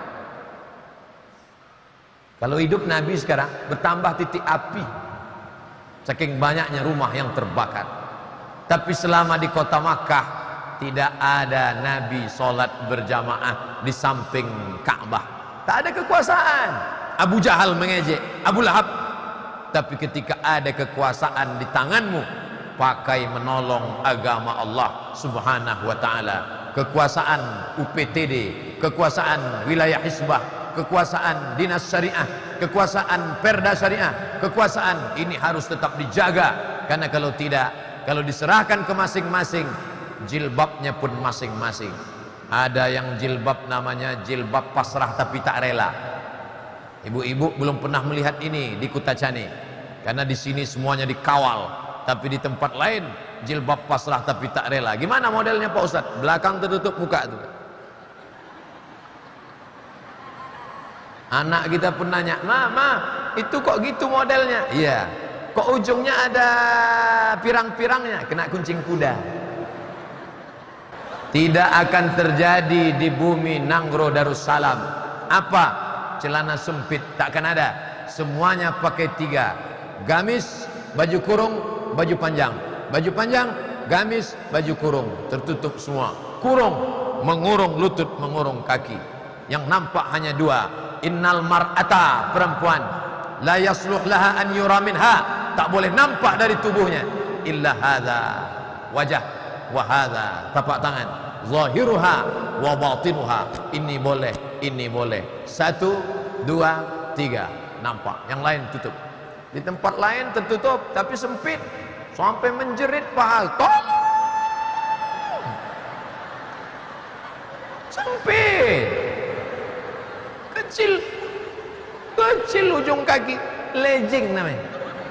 Kalau hidup Nabi sekarang bertambah titik api, saking banyaknya rumah yang terbakar. Tapi selama di kota Makkah tidak ada Nabi sholat berjamaah di samping Ka'bah. Tak ada kekuasaan. Abu Jahal mengejek, Abu Lahab. Tapi ketika ada kekuasaan di tanganmu, pakai menolong agama Allah Subhanahu wa ta'ala. Kekuasaan U P T D, kekuasaan wilayah Hizbah, kekuasaan dinas syariah, kekuasaan perda syariah, kekuasaan ini harus tetap dijaga. Karena kalau tidak, Kalau diserahkan ke masing-masing, jilbabnya pun masing-masing. Ada yang jilbab namanya jilbab pasrah tapi tak rela. Ibu-ibu belum pernah melihat ini di Kutacani, karena di sini semuanya dikawal. Tapi di tempat lain jilbab pasrah tapi tak rela. Gimana modelnya Pak Ustadz? Belakang tertutup, muka tuh. Anak kita pun nanya, "Mama, itu kok gitu modelnya?" Iya. Kok ujungnya ada pirang-pirangnya? Kena kuncing kuda. Tidak akan terjadi di bumi Nanggro Darussalam. Apa? Celana sempit, takkan ada. Semuanya pakai tiga. Gamis, baju kurung, baju panjang. Baju panjang, gamis, baju kurung. Tertutup semua. Kurung, mengurung lutut, mengurung kaki. Yang nampak hanya dua. Innal mar'ata, perempuan, la yasluh laha an yura minha, tak boleh nampak dari tubuhnya illa hadza, wajah, wa hadza, tapak tangan, zahiruha wa batinuha, ini boleh, ini boleh, satu, dua, tiga, nampak, yang lain tutup. Di tempat lain tertutup tapi sempit sampai menjerit paha. Tolong, sempit, kecil, kecil ujung kaki, legging namanya.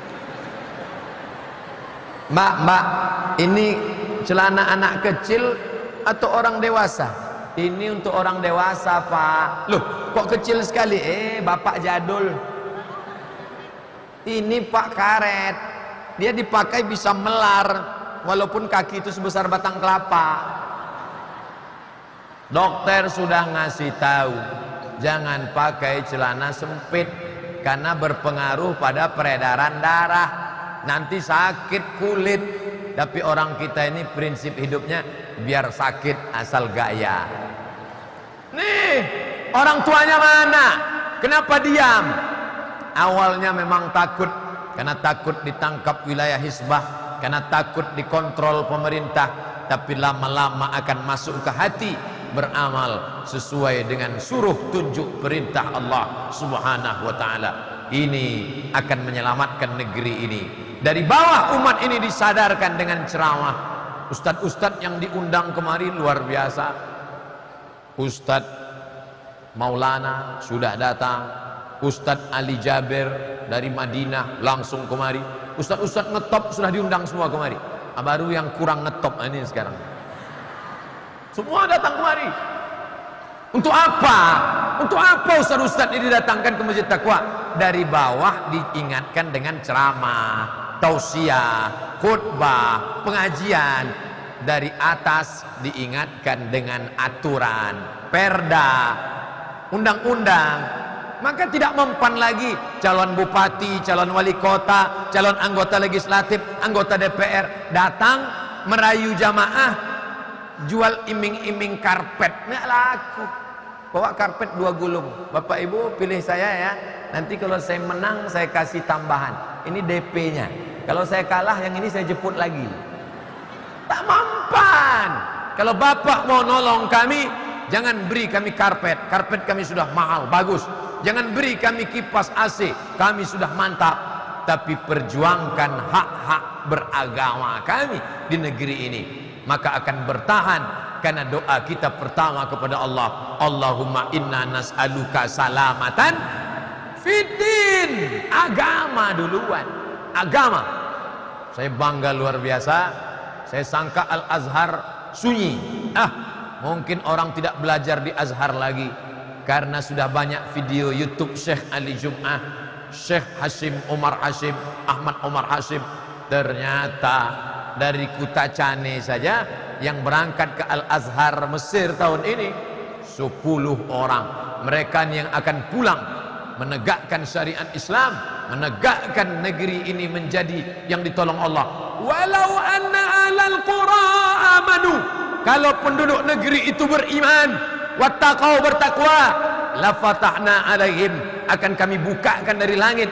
Mbak, mbak, ini celana anak kecil atau orang dewasa? Ini untuk orang dewasa, Pak. Loh, kok kecil sekali? Eh, bapak jadul. Ini Pak karet. Dia dipakai bisa melar, walaupun kaki itu sebesar batang kelapa. Dokter sudah ngasih tahu, jangan pakai celana sempit karena berpengaruh pada peredaran darah, nanti sakit kulit. Tapi orang kita ini prinsip hidupnya biar sakit asal gaya. Nih, orang tuanya mana? Kenapa diam? Awalnya memang takut, karena takut ditangkap wilayah Hizbah, karena takut dikontrol pemerintah. Tapi lama-lama akan masuk ke hati, beramal sesuai dengan suruh tunjuk perintah Allah Subhanahu wa ta'ala. Ini akan menyelamatkan negeri ini. Dari bawah umat ini disadarkan dengan ceramah. Ustadz-ustadz yang diundang kemari luar biasa. Ustadz Maulana sudah datang, Ustadz Ali Jaber dari Madinah langsung kemari. Ustadz-ustadz ngetop sudah diundang semua kemari. Baru yang kurang ngetop ini sekarang. Semua datang kemari. Untuk apa? Untuk apa ustaz-ustaz ini didatangkan ke Masjid Taqwa? Dari bawah diingatkan dengan ceramah, tausiah, khutbah, pengajian. Dari atas diingatkan dengan aturan, perda, undang-undang. Maka tidak mempan lagi calon bupati, calon wali kota, calon anggota legislatif, anggota D P R datang merayu jamaah, jual iming-iming karpet. Nggak laku. Bawa karpet dua gulung. Bapak Ibu pilih saya ya. Nanti kalau saya menang saya kasih tambahan. Ini D P-nya. Kalau saya kalah yang ini saya jemput lagi. Tak mempan. Kalau Bapak mau nolong kami, jangan beri kami karpet. Karpet kami sudah mahal, bagus. Jangan beri kami kipas A C, kami sudah mantap. Tapi perjuangkan hak-hak beragama kami di negeri ini, maka akan bertahan. Karena doa kita pertama kepada Allah, Allahumma inna nas'aluka salamatan fiddin. Agama duluan, agama. Saya bangga luar biasa. Saya sangka Al-Azhar sunyi. Ah, mungkin orang tidak belajar di Azhar lagi, karena sudah banyak video YouTube Syekh Ali Jum'ah, Syekh Hashim Umar Hashim, Ahmad Umar Hashim. Ternyata dari Kutacani saja yang berangkat ke Al-Azhar Mesir tahun ini sepuluh orang. Mereka yang akan pulang menegakkan syariat Islam, menegakkan negeri ini menjadi yang ditolong Allah. Walau anna alal qura amanu, kalau penduduk negeri itu beriman, wattaqau, bertakwa, la fatahna alaihim, akan kami bukakan dari langit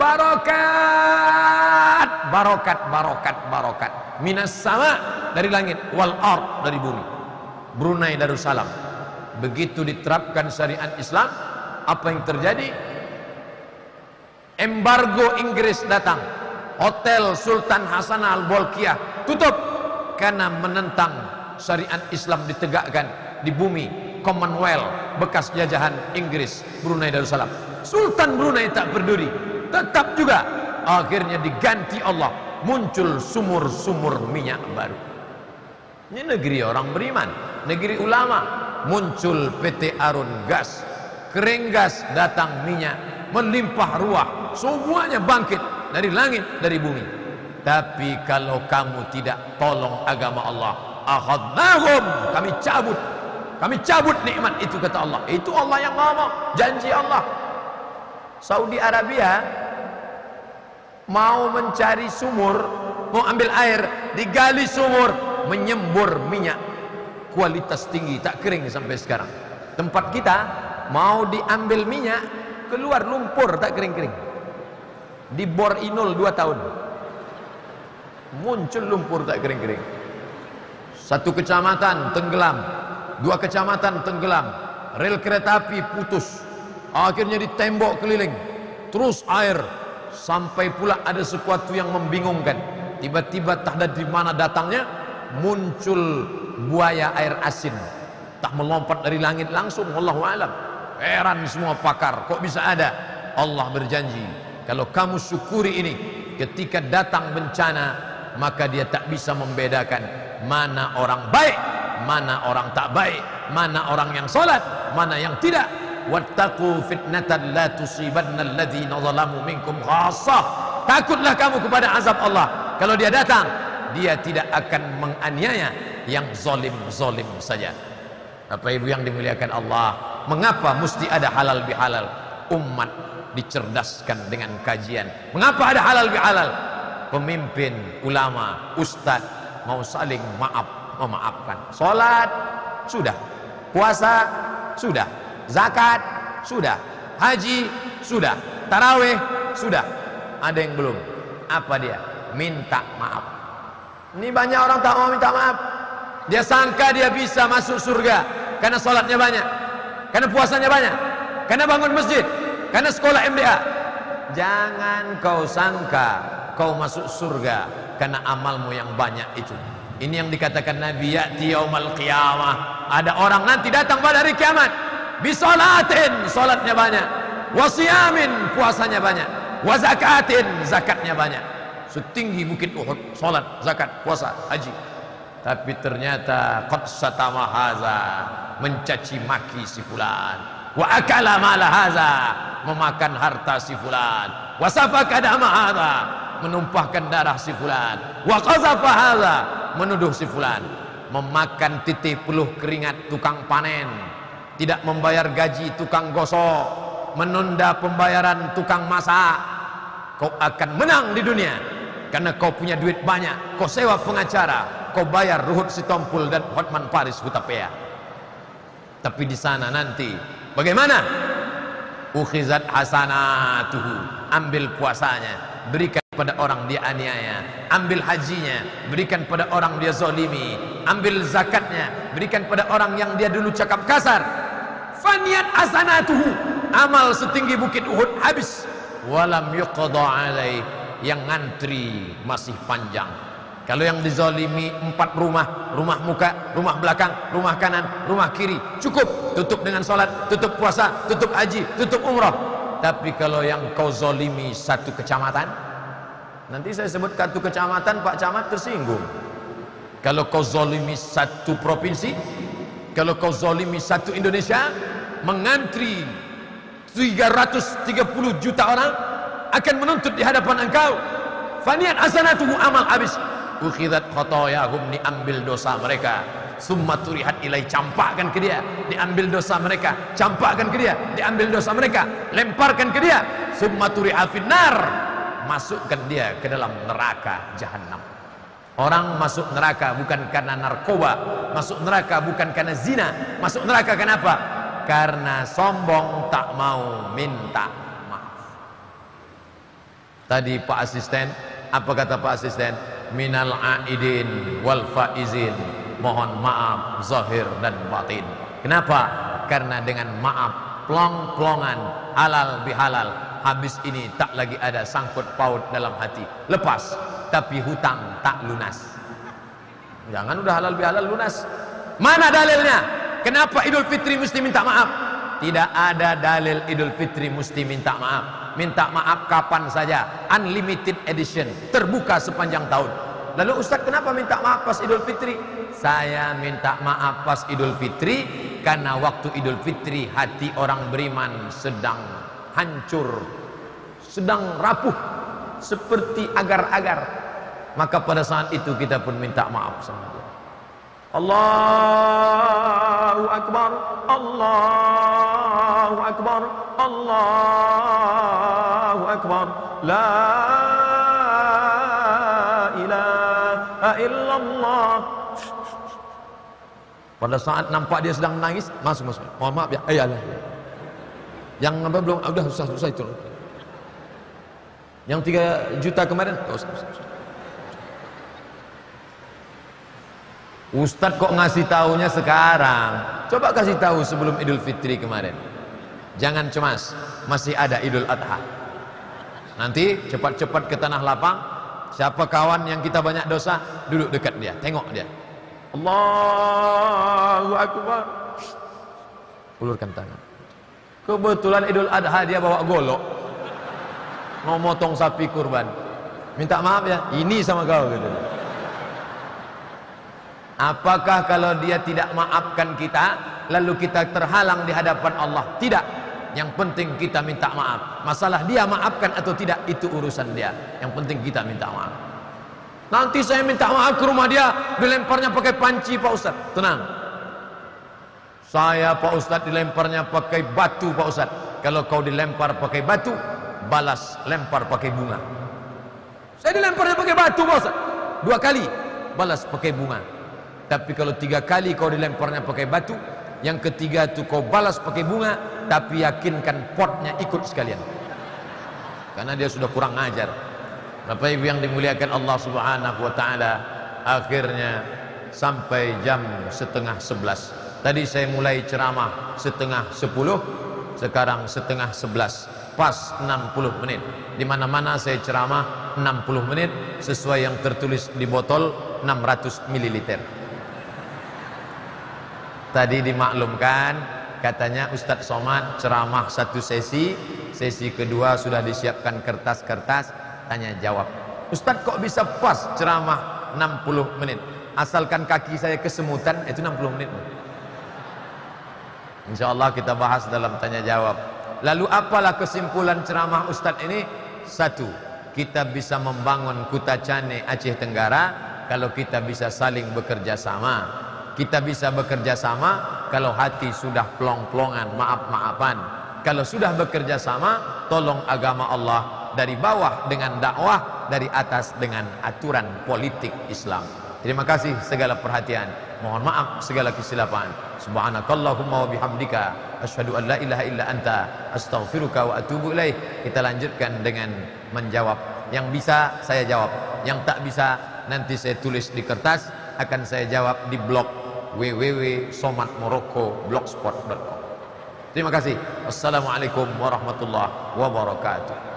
barokat, barokat, barokat, barokat, minas sama, dari langit, wal ard, dari bumi. Brunei Darussalam. Begitu diterapkan syariat Islam, apa yang terjadi? Embargo Inggris datang. Hotel Sultan Hasan Al Bolkiah tutup karena menentang syariat Islam ditegakkan di bumi Commonwealth bekas jajahan Inggris, Brunei Darussalam. Sultan Brunei tak peduli, tetap juga akhirnya diganti Allah, muncul sumur-sumur minyak baru. Ini negeri orang beriman, negeri ulama. Muncul P T Arun Gas, kering gas, datang minyak, melimpah ruah, semuanya bangkit dari langit, dari bumi. Tapi kalau kamu tidak tolong agama Allah, akhadnahum, kami cabut, kami cabut nikmat itu, kata Allah. Itu Allah yang ngomong, janji Allah. Saudi Arabia mau mencari sumur, mau ambil air, digali sumur, menyembur minyak kualitas tinggi, tak kering sampai sekarang. Tempat kita mau diambil minyak, keluar lumpur, tak kering-kering. Dibor inul dua tahun, muncul lumpur tak kering-kering. Satu kecamatan tenggelam, dua kecamatan tenggelam, rel kereta api putus, akhirnya ditembok keliling, terus air, sampai pula ada sesuatu yang membingungkan. Tiba-tiba tak ada di mana datangnya, muncul buaya air asin, tak melompat dari langit langsung. Wallahu alam. Heran semua pakar, kok bisa ada? Allah berjanji, kalau kamu syukuri ini, ketika datang bencana, maka dia tak bisa membedakan mana orang baik, mana orang tak baik, mana orang yang salat, mana yang tidak. Wattaqu fitnatan la tusibanna alladhina zalamu minkum khassah. Takutlah kamu kepada azab Allah. Kalau dia datang, dia tidak akan menganiaya yang zalim-zalim saja. Bapak Ibu yang dimuliakan Allah, mengapa mesti ada halal bihalal? Umat dicerdaskan dengan kajian. Mengapa ada halal bihalal? Pemimpin, ulama, ustaz mau saling maaf, memaafkan. Salat sudah, puasa sudah, zakat sudah, haji sudah, tarawih sudah. Ada yang belum. Apa dia? Minta maaf. Ini banyak orang tak mau minta maaf. Dia sangka dia bisa masuk surga karena sholatnya banyak, karena puasanya banyak, karena bangun masjid, karena sekolah M D A. Jangan kau sangka kau masuk surga karena amalmu yang banyak itu. Ini yang dikatakan Nabi, ya'ti yaumal qiyamah, ada orang nanti datang pada hari kiamat, bisolatin, sholatnya banyak, wasiyamin, puasanya banyak, wazakatin, zakatnya banyak, setinggi bukit Uhud, sholat, zakat, puasa, haji. Tapi ternyata qad satama haza, mencaci maki si fulan, wa akala mala haza, memakan harta si fulan, wa safaka dama haza, menumpahkan darah si fulan, wa qazafa haza, menuduh si fulan, memakan titik peluh keringat tukang panen, tidak membayar gaji tukang gosok, menunda pembayaran tukang masak. Kau akan menang di dunia karena kau punya duit banyak, kau sewa pengacara, kau bayar Ruhut Sitompul dan Hotman Paris Hutapea. Tapi di sana nanti bagaimana? Ukhizat hasanatuhu, ambil puasanya, berikan pada orang dia aniaya, ambil hajinya, berikan pada orang dia zalimi, ambil zakatnya, berikan pada orang yang dia dulu cakap kasar. Faniyat hasanatuhu, amal setinggi bukit Uhud habis. Walam yuqadha alaih, yang ngantri masih panjang. Kalau yang dizalimi empat rumah, rumah muka, rumah belakang, rumah kanan, rumah kiri, cukup, tutup dengan salat, tutup puasa, tutup haji, tutup umrah. Tapi kalau yang kau zalimi satu kecamatan, nanti saya sebut satu kecamatan, Pak Camat tersinggung. Kalau kau zalimi satu provinsi, kalau kau zalimi satu Indonesia, mengantri tiga ratus tiga puluh juta orang akan menuntut di hadapan engkau. Faniyat hasanatuhu, amal habis. Ukhidat khotoyahum, diambil dosa mereka. Summa turihat ilai, campakkan ke dia, diambil dosa mereka, campakkan ke dia, diambil dosa mereka, lemparkan ke dia. Summa turiha finnar, masukkan dia ke dalam neraka jahanam. Orang masuk neraka bukan karena narkoba, masuk neraka bukan karena zina, masuk neraka kenapa? Karena sombong, tak mau minta maaf. Tadi Pak Asisten, apa kata Pak Asisten? Minal aidin wal faizin, mohon maaf zahir dan batin. Kenapa? Karena dengan maaf, plong-plongan, halal bihalal, habis ini tak lagi ada sangkut paut dalam hati, lepas. Tapi hutang tak lunas. Jangan udah halal bihalal lunas. Mana dalilnya? Kenapa Idul Fitri mesti minta maaf? Tidak ada dalil Idul Fitri mesti minta maaf. Minta maaf kapan saja, unlimited edition, terbuka sepanjang tahun. Lalu Ustaz, kenapa minta maaf pas Idul Fitri? Saya minta maaf pas Idul Fitri karena waktu Idul Fitri hati orang beriman sedang hancur, sedang rapuh seperti agar-agar. Maka pada saat itu kita pun minta maaf sama dia. Allahu Akbar, Allahu Akbar, Allahu Akbar, la ilaha illallah. Pada saat nampak dia sedang menangis, masuk masuk. Mohon maaf ya. Ayalah. Yang apa belum? Udah susah susah itu. Yang tiga juta kemarin, oh, usah, usah, usah. Ustadz kok ngasih tahunya sekarang? Coba kasih tahu sebelum Idul Fitri kemarin. Jangan cemas, masih ada Idul Adha. Nanti cepat-cepat ke tanah lapang. Siapa kawan yang kita banyak dosa, duduk dekat dia, tengok dia. Allahu Akbar. Ulurkan tangan. Kebetulan Idul Adha dia bawa golok, mau motong sapi kurban. Minta maaf ya, ini sama kau gitu. Apakah kalau dia tidak maafkan kita, lalu kita terhalang di hadapan Allah? Tidak. Yang penting kita minta maaf. Masalah dia maafkan atau tidak, itu urusan dia. Yang penting kita minta maaf. Nanti saya minta maaf ke rumah dia, dilemparnya pakai panci Pak Ustaz. Tenang. Saya Pak Ustaz dilemparnya pakai batu Pak Ustaz. Kalau kau dilempar pakai batu, balas lempar pakai bunga. Saya dilemparnya pakai batu Pak Ustaz. Dua kali, balas pakai bunga. Tapi kalau tiga kali kau dilemparnya pakai batu, yang ketiga itu kau balas pakai bunga, tapi yakinkan potnya ikut sekalian, karena dia sudah kurang ajar. Bapak Ibu yang dimuliakan Allah Subhanahu wa Ta'ala, akhirnya sampai jam setengah sebelas. Tadi saya mulai ceramah setengah sepuluh, sekarang setengah sebelas, pas enam puluh menit. Di mana-mana saya ceramah enam puluh menit sesuai yang tertulis di botol enam ratus mililiter. Tadi dimaklumkan, katanya Ustadz Somad ceramah satu sesi, sesi kedua sudah disiapkan kertas-kertas tanya jawab. Ustadz kok bisa pas ceramah enam puluh menit? Asalkan kaki saya kesemutan, itu enam puluh menit. Insya Allah kita bahas dalam tanya jawab. Lalu apalah kesimpulan ceramah Ustadz ini? Satu, kita bisa membangun Kuta Cane Aceh Tenggara kalau kita bisa saling bekerja sama. Kita bisa bekerja sama kalau hati sudah plong-plongan, maaf-maafan. Kalau sudah bekerja sama, tolong agama Allah dari bawah dengan dakwah, dari atas dengan aturan politik Islam. Terima kasih segala perhatian. Mohon maaf segala kesilapan. Subhanakallahumma wa bihamdika asyhadu an la ilaha illa anta astaghfiruka wa atubu ilaih. Kita lanjutkan dengan menjawab. Yang bisa saya jawab, yang tak bisa nanti saya tulis di kertas, akan saya jawab di blog w w w titik somad morocco blogspot titik com. Terima kasih. Wassalamualaikum warahmatullahi wabarakatuh.